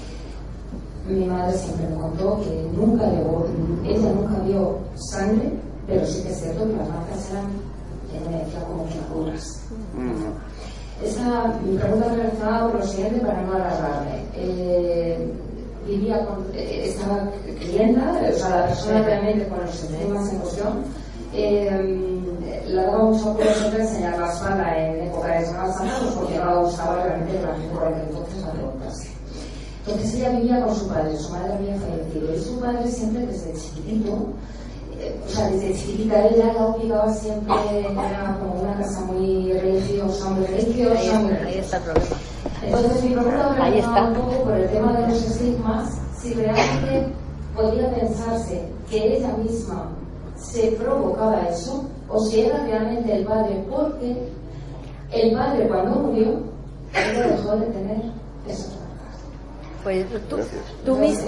Mi madre siempre me contó que nunca vio, ella nunca vio sangre, pero sí que es cierto que las marcas eran, ella me decía, como quemaduras. Mm. Esa, mi pregunta relacionada con lo siguiente para no alargarme. Eh, vivía con, eh, estaba clienta, o sea, la persona realmente con los estigmas en cuestión, eh, le daba mucho apuro siempre enseñar la espalda en época de Semana Santa, pues porque no le gustaba realmente la gente por aquel entonces a preguntarse. Entonces ella vivía con su padre, su madre había fallecido, y su padre siempre desde chiquitito, eh, o sea, desde chiquitita ella la obligaba siempre, era como una casa muy religiosa, muy religiosa, ahí, muy ahí está el problema. Entonces mi pregunta ahí está un poco por el tema de los estigmas, si realmente podría pensarse que ella misma se provocaba eso, o si era realmente el padre, porque el padre cuando murió, ella dejó de tener esas marcas. Pues tú, tú, mismo,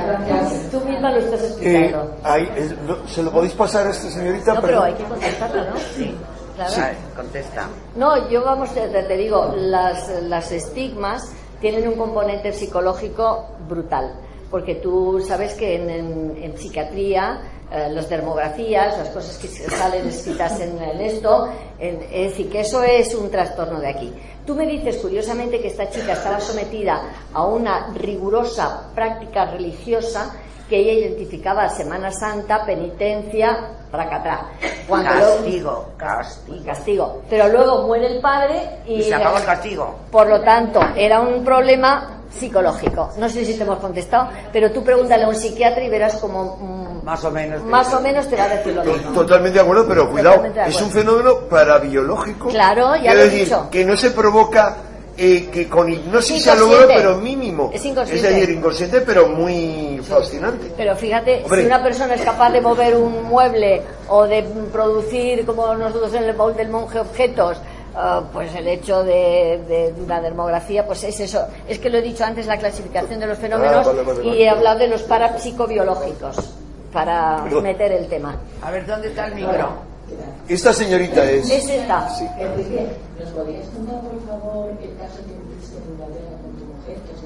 tú, tú misma lo estás explicando. Eh, ahí, eh, no, ¿se lo podéis pasar a esta señorita? No, pero hay que contestarla, ¿no? Sí. Claro. Sí. Contesta. No, yo vamos, te, te digo, las, las estigmas tienen un componente psicológico brutal, porque tú sabes que en, en, en psiquiatría eh, las dermografías, las cosas que salen escritas en, en esto, en, es decir, que eso es un trastorno de aquí. Tú me dices curiosamente que esta chica estaba sometida a una rigurosa práctica religiosa que ella identificaba Semana Santa, penitencia, racatá. Cuando castigo, luego, castigo. castigo. Pero luego muere el padre y, y se acabó el castigo. Por lo tanto, era un problema psicológico. No sé si te hemos contestado, pero tú pregúntale a un psiquiatra y verás como mm, más o menos más o menos te va a decir lo mismo. Totalmente de acuerdo, pero cuidado, es un fenómeno parabiológico. Claro, ya lo he decir, dicho. Que no se provoca eh, que con hipnosis se logró, pero mínimo. Es inconsciente. Es decir, inconsciente, pero muy fascinante. Pero fíjate, Hombre. Si una persona es capaz de mover un mueble o de producir, como nosotros en el baúl del monje, objetos, uh, pues el hecho de, de una dermografía, pues es eso. Es que lo he dicho antes, la clasificación de los fenómenos, ah, vale, vale, vale, y he hablado de los parapsicobiológicos para Perdón. meter el tema. A ver, ¿dónde está el micro? Esta señorita es... Es esta. Sí. Enrique, ¿nos podrías contar, por favor, el caso que tuviste en Inglaterra con tu mujer, que es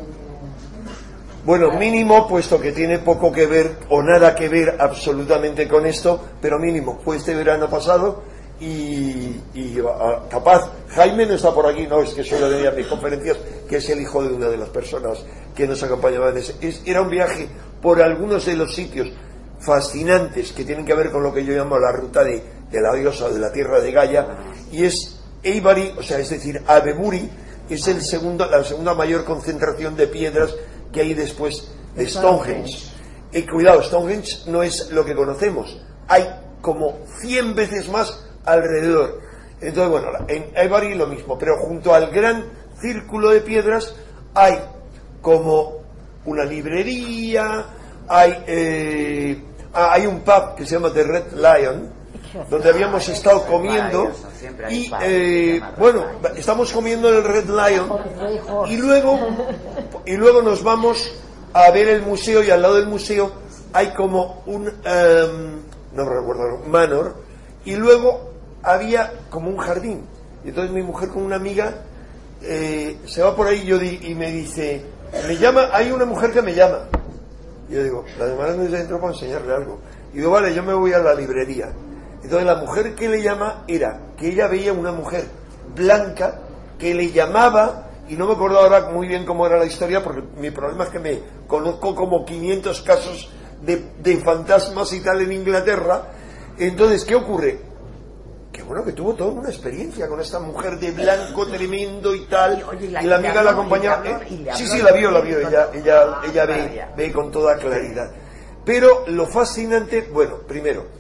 de Bueno, mínimo, puesto que tiene poco que ver o nada que ver absolutamente con esto, pero mínimo, fue este verano pasado y, y a, capaz, Jaime no está por aquí, no, es que suele venir a mis conferencias, que es el hijo de una de las personas que nos acompañaban. Es, es, era un viaje por algunos de los sitios fascinantes que tienen que ver con lo que yo llamo la ruta de, de la diosa de la tierra de Gaia, y es Avebury, o sea, es decir, Avebury, es el segundo, la segunda mayor concentración de piedras que hay después de Stonehenge. Y cuidado, Stonehenge no es lo que conocemos, hay como cien veces más alrededor. Entonces, bueno, en Avebury lo mismo, pero junto al gran círculo de piedras hay como una librería, hay eh, hay un pub que se llama The Red Lion, donde habíamos estado comiendo y eh, bueno, estamos comiendo en el Red Lion y luego y luego nos vamos a ver el museo, y al lado del museo hay como un um, no recuerdo, un manor, y luego había como un jardín, y entonces mi mujer con una amiga eh, se va por ahí y, yo di, y me dice, me llama, hay una mujer que me llama. Y yo digo, la demanda no es dentro para enseñarle algo. Y digo, vale, yo me voy a la librería. Entonces la mujer que le llama era que ella veía una mujer blanca que le llamaba, y no me acuerdo ahora muy bien cómo era la historia, porque mi problema es que me conozco como quinientos casos de, de fantasmas y tal en Inglaterra. Entonces, ¿qué ocurre? Que bueno, que tuvo toda una experiencia con esta mujer de blanco tremendo y tal, oye, y la, y la amiga la acompañaba. Eh, sí, sí, la vio, la vio, ella, ella, ella ve, ve con toda claridad. Pero lo fascinante, bueno, primero,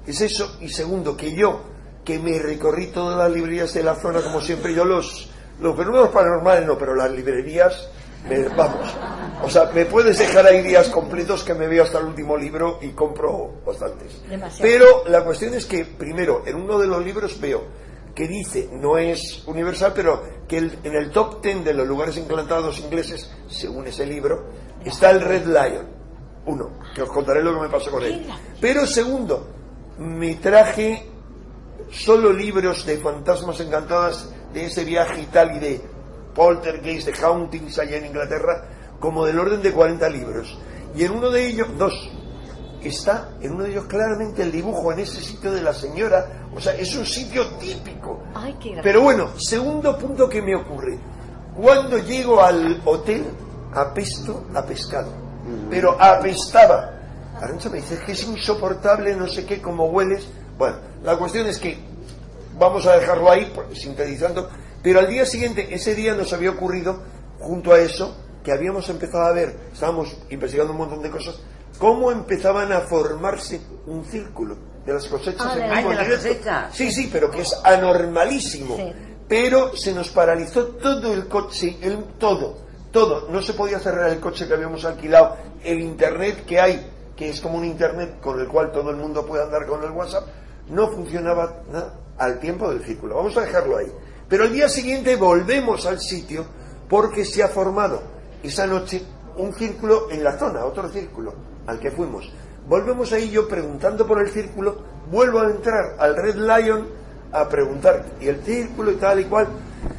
es eso. Y segundo, que yo, que me recorrí todas las librerías de la zona, como siempre, yo los, los fenómenos paranormales no, pero las librerías, me, vamos, o sea, me puedes dejar ahí días completos que me veo hasta el último libro y compro bastantes. Demasiado. Pero la cuestión es que, primero, en uno de los libros veo que dice, no es universal, pero que el, en el top ten de los lugares encantados ingleses, según ese libro, está el Red Lion, uno, que os contaré lo que me pasó con él. Pero segundo, me traje solo libros de fantasmas encantadas, de ese viaje y tal, y de poltergeist, de hauntings allá en Inglaterra, como del orden de cuarenta libros. Y en uno de ellos, dos, está en uno de ellos claramente el dibujo en ese sitio de la señora. O sea, es un sitio típico. Ay, qué gracioso. Pero bueno, segundo punto que me ocurre. Cuando llego al hotel, apesto a pescado. Pero apestaba. Arantxa me dice que es insoportable, no sé qué, cómo hueles. Bueno, la cuestión es que vamos a dejarlo ahí, sintetizando. Pero al día siguiente, ese día nos había ocurrido, junto a eso, que habíamos empezado a ver, estábamos investigando un montón de cosas, cómo empezaban a formarse un círculo de las cosechas. Ah, en de, el ay, de directo. las cosechas. Sí, sí, pero que es anormalísimo. Sí. Pero se nos paralizó todo el coche, el, todo, todo. No se podía cerrar el coche que habíamos alquilado, el internet que hay, que es como un internet con el cual todo el mundo puede andar con el WhatsApp, no funcionaba nada al tiempo del círculo. Vamos a dejarlo ahí. Pero al día siguiente volvemos al sitio porque se ha formado esa noche un círculo en la zona, otro círculo al que fuimos. Volvemos ahí, yo preguntando por el círculo, vuelvo a entrar al Red Lion a preguntar, y el círculo y tal y cual.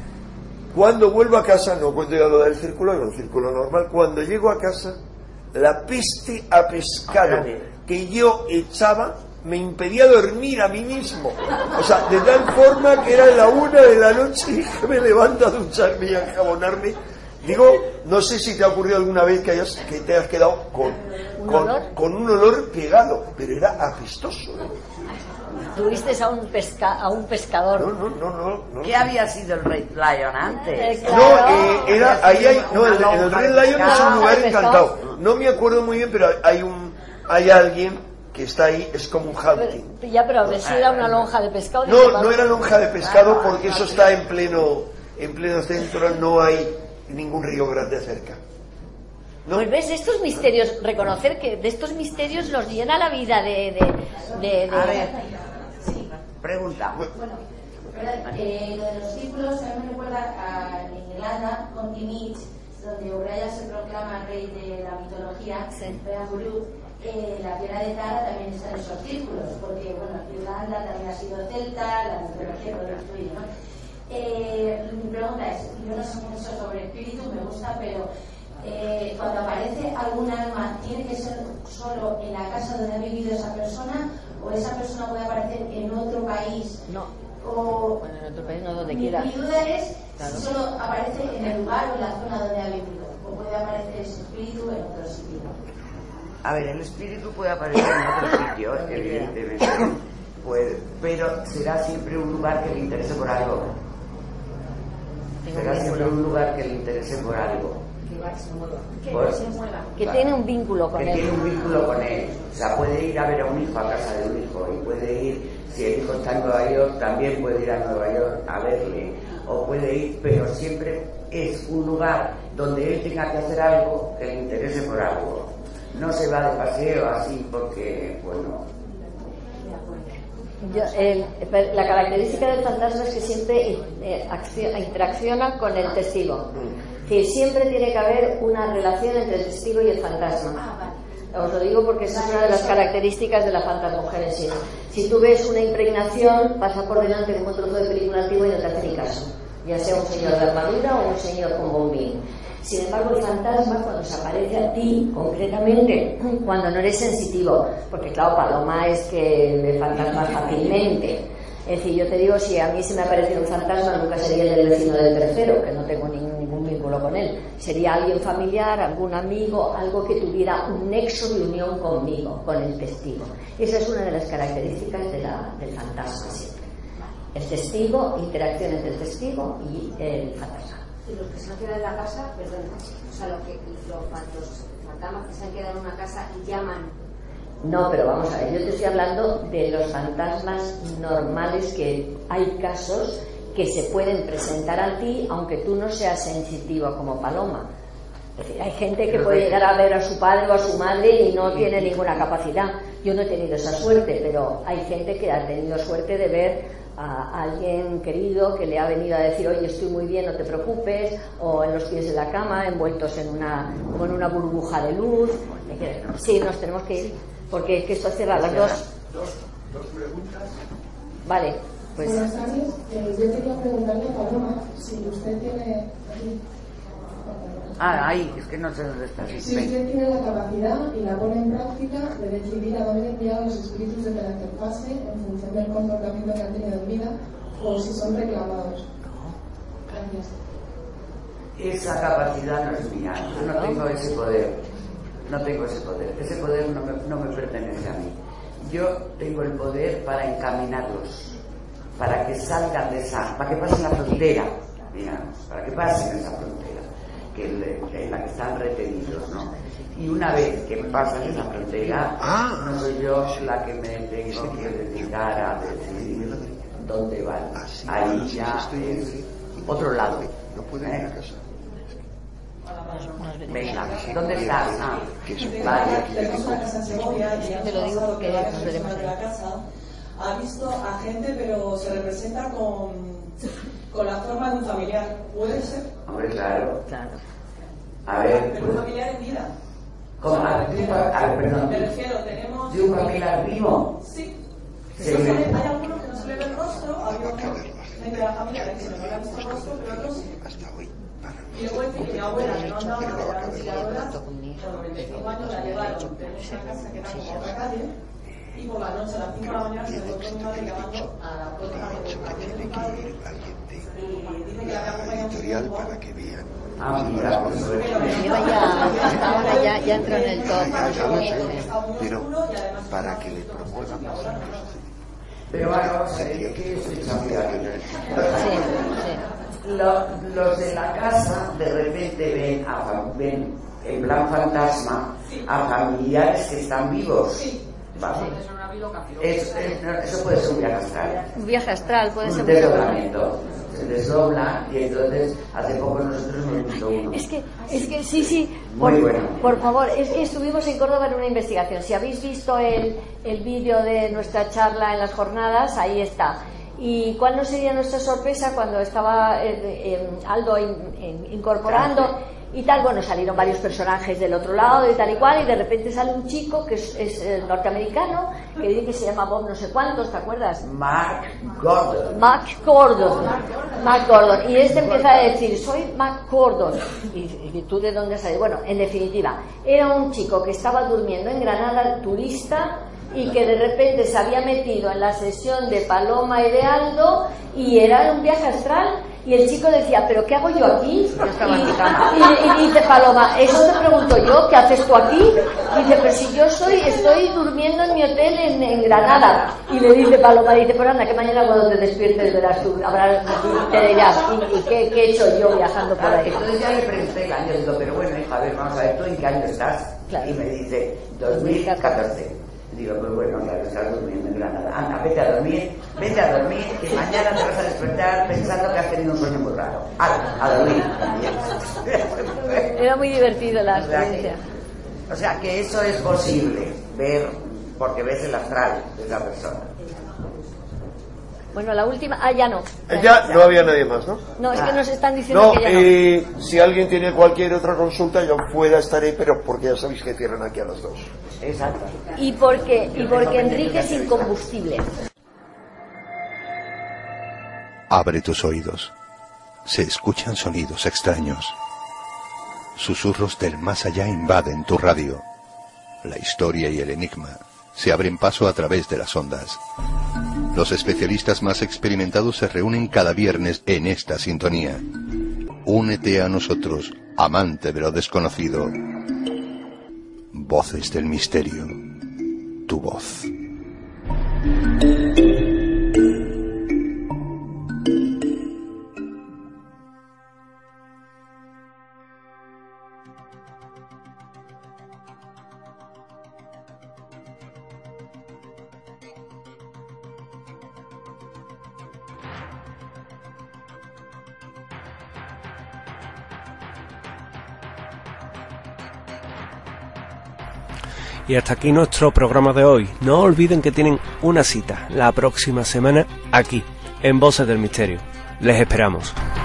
Cuando vuelvo a casa, no cuento ya lo del círculo, era un círculo normal, cuando llego a casa, la peste a pescado que yo echaba me impedía dormir a mí mismo. O sea, de tal forma que era la una de la noche y que me levanto a ducharme y a enjabonarme. Digo, no sé si te ha ocurrido alguna vez que, hayas, que te has quedado con ¿Un con, olor? con un olor pegado, pero era apestoso, ¿eh? Tuviste a un, pesca, a un pescador. No, no, no, no, no. ¿Qué había sido el Red Lion antes? Claro. No, eh, era, ahí hay, no, el, Una el lonja Red de Lion es un pescado. lugar de pescado. encantado. No me acuerdo muy bien, pero hay un, hay alguien que está ahí, es como un hunting. Pero- ya, pero a ver si era una lonja de pescado. No, no era lonja de pescado porque eso está en pleno, en pleno centro, no hay ningún río grande cerca. ¿No? Pues ves, estos misterios, reconocer que de estos misterios los llena la vida de... de, de, de- A ver, pregunta. Bueno, eh, lo de los círculos a mí me recuerda a en Irlanda, con Timich, donde O'Brien se proclama rey de la mitología, Bean Guru, eh, la tierra de Tara también está en esos círculos, porque bueno, Irlanda también ha sido celta, la mitología lo destruye, ¿no? Eh, mi pregunta es, yo no sé mucho sobre espíritu, me gusta, pero eh, cuando aparece algún alma, ¿tiene que ser solo en la casa donde ha vivido esa persona o esa persona puede aparecer en otro país? No, O, bueno, en otro país, no donde mi, quiera. mi duda es Claro. si solo aparece en el lugar o en la zona donde ha vivido, o puede aparecer ese espíritu en otro sitio. A ver, el espíritu puede aparecer en otro sitio, evidentemente, pues, pero será siempre un lugar que le interese por algo. Tengo Será un siempre vínculo. un lugar que le interese por algo. Que Pues, se mueva. Que claro, tiene un vínculo con que él. tiene un vínculo con él. O sea, puede ir a ver a un hijo a casa de un hijo y puede ir, si el hijo está en Nueva York, también puede ir a Nueva York a verle, o puede ir, pero siempre es un lugar donde él tenga que hacer algo que le interese por algo. No se va de paseo así porque, bueno, Yo, el- la característica del fantasma es que siempre eh, accio- interacciona con el testigo, que siempre tiene que haber una relación entre el testigo y el fantasma. Os lo digo porque esa es una de las características de la fantasmogénesis. Si tú ves una impregnación, pasa por delante como un trozo de película antigua y no te hace ni caso, ya sea un señor de armadura o un señor con bombín. Sin embargo, el fantasma, cuando se aparece a ti, concretamente, cuando no eres sensitivo, porque claro, Paloma es que ve fantasmas fácilmente. Es decir, yo te digo, si a mí se me apareciera un fantasma, nunca sería el del vecino del tercero, que no tengo ningún, ningún vínculo con él. Sería alguien familiar, algún amigo, algo que tuviera un nexo de unión conmigo, con el testigo. Esa es una de las características de la, del fantasma siempre. El testigo, interacción entre el testigo y el fantasma. Y los que se han quedado en la casa, perdón, o sea, los, que, los, los fantasmas que se han quedado en una casa y llaman No, pero vamos a ver, yo te estoy hablando de los fantasmas normales, que hay casos que se pueden presentar a ti aunque tú no seas sensitivo como Paloma. Es decir, hay gente que puede llegar a ver a su padre o a su madre y no tiene ninguna capacidad. Yo no he tenido esa suerte, pero hay gente que ha tenido suerte de ver a alguien querido que le ha venido a decir, oye, estoy muy bien, no te preocupes, o en los pies de la cama, envueltos en una, con una burbuja de luz. Sí, nos tenemos que ir, porque es que esto cierra a las dos. Dos, dos preguntas. Vale, pues. Buenas tardes. Eh, yo quería preguntarle a Paloma si usted tiene. Ah, ahí, es que no sé dónde está. Si usted tiene la capacidad y la pone en práctica de decidir a dónde enviar los espíritus de cada interfase en función del comportamiento que han tenido en vida, o si son reclamados. Gracias. Esa capacidad no es mía, yo no tengo ese poder, no tengo ese poder, ese poder no me, no me pertenece a mí. Yo tengo el poder para encaminarlos, para que salgan de esa, para que pasen la frontera, digamos, para que pasen esa frontera, que en la que están retenidos, ¿no? Y una vez que pasan esa frontera, ah. no soy yo la que me tengo que dedicar a decidir dónde van. Ahí ya es otro lado. No puedo ir a casa. Venga, ¿dónde estás? Ah, vale. Tenemos una casa en Segovia y te lo digo porque nos veremos de la casa. Ha visto a gente, pero se representa con, con la forma de un familiar. ¿Puede ser? Hombre, claro. Claro. A ver. Pero un familiar en vida. ¿Cómo? A ver, perdón. Me refiero, tenemos. ¿De un familiar vivo? Sí. Sí. No sale, hay algunos que no se le ve el rostro, ha habido gente de la familia que se le ve el rostro, pero otros sí. Y luego decir que mi abuela, que no andaba de la ventiladora, por noventa y cinco años la llevaron de una casa que era como otra calle, y por la noche a las cinco de la mañana se encontró mi madre llamando a la puerta de mi padre, y dice que la había acompañado un para que vean. Ah, mira, pues Lleva ya, hasta ahora ya, ya entró en el top. Pero para que le promuevan más. Pero bueno, es que es familiar. Sí, sí. Los, los de la casa de repente ven, a, ven en plan fantasma a familiares que están vivos. ¿Vale? Es, es, eso puede ser un viaje astral. Un viaje astral puede ser un desdoblamiento. Se desdobla y entonces hace poco nosotros hemos visto uno. Es que, es que sí, sí, por, Muy bueno. por favor, es que estuvimos en Córdoba en una investigación. Si habéis visto el, el vídeo de nuestra charla en las jornadas, ahí está. ¿Y cuál no sería nuestra sorpresa cuando estaba eh, eh, Aldo in, in, incorporando y tal? Bueno, salieron varios personajes del otro lado y tal y cual, y de repente sale un chico que es, es eh, norteamericano, que dice que se llama Bob no sé cuántos, ¿te acuerdas? Mark Gordon. Mark Gordon. Mark Gordon. Y este empieza a decir, soy Mark Gordon. ¿Y, y tú de dónde sales? Bueno, en definitiva, era un chico que estaba durmiendo en Granada, turista, y que de repente se había metido en la sesión de Paloma y de Aldo, y era un viaje astral, y el chico decía, ¿pero qué hago yo aquí? Yo estaba en mi cama. Y, y dice Paloma, eso te pregunto yo, ¿qué haces tú aquí? Y dice, pero si yo soy, estoy durmiendo en mi hotel en, en Granada. Y le dice Paloma, dice, pues anda, que mañana cuando te despiertes verás tú, habrás, te dirás, ¿y, y qué, qué he hecho yo viajando por ahí? Entonces ya le pregunté el año, digo, pero bueno, hija, a ver, vamos a ver, ¿tú en qué año estás? Claro. Y me dice, dos mil catorce. Digo, pues bueno, ya que estás durmiendo en Granada. Anda, vete a dormir, vete a dormir, que mañana te vas a despertar pensando que has tenido un sueño muy raro. Anda, a dormir. Era muy divertido la experiencia. O sea, que eso es posible, ver, porque ves el astral de esa persona. Bueno, la última... Ah, ya no. Ya, ya no había nadie más, ¿no? No, es que nos están diciendo no, que ya no. Eh, si alguien tiene cualquier otra consulta, yo pueda estaré, pero porque ya sabéis que cierran aquí a las dos. Exacto. Y porque, y porque Enrique es incombustible. Abre tus oídos. Se escuchan sonidos extraños. Susurros del más allá invaden tu radio. La historia y el enigma se abren paso a través de las ondas. Los especialistas más experimentados se reúnen cada viernes en esta sintonía. Únete a nosotros, amante de lo desconocido. Voces del misterio. Tu voz. Y hasta aquí nuestro programa de hoy. No olviden que tienen una cita la próxima semana aquí, en Voces del Misterio. Les esperamos.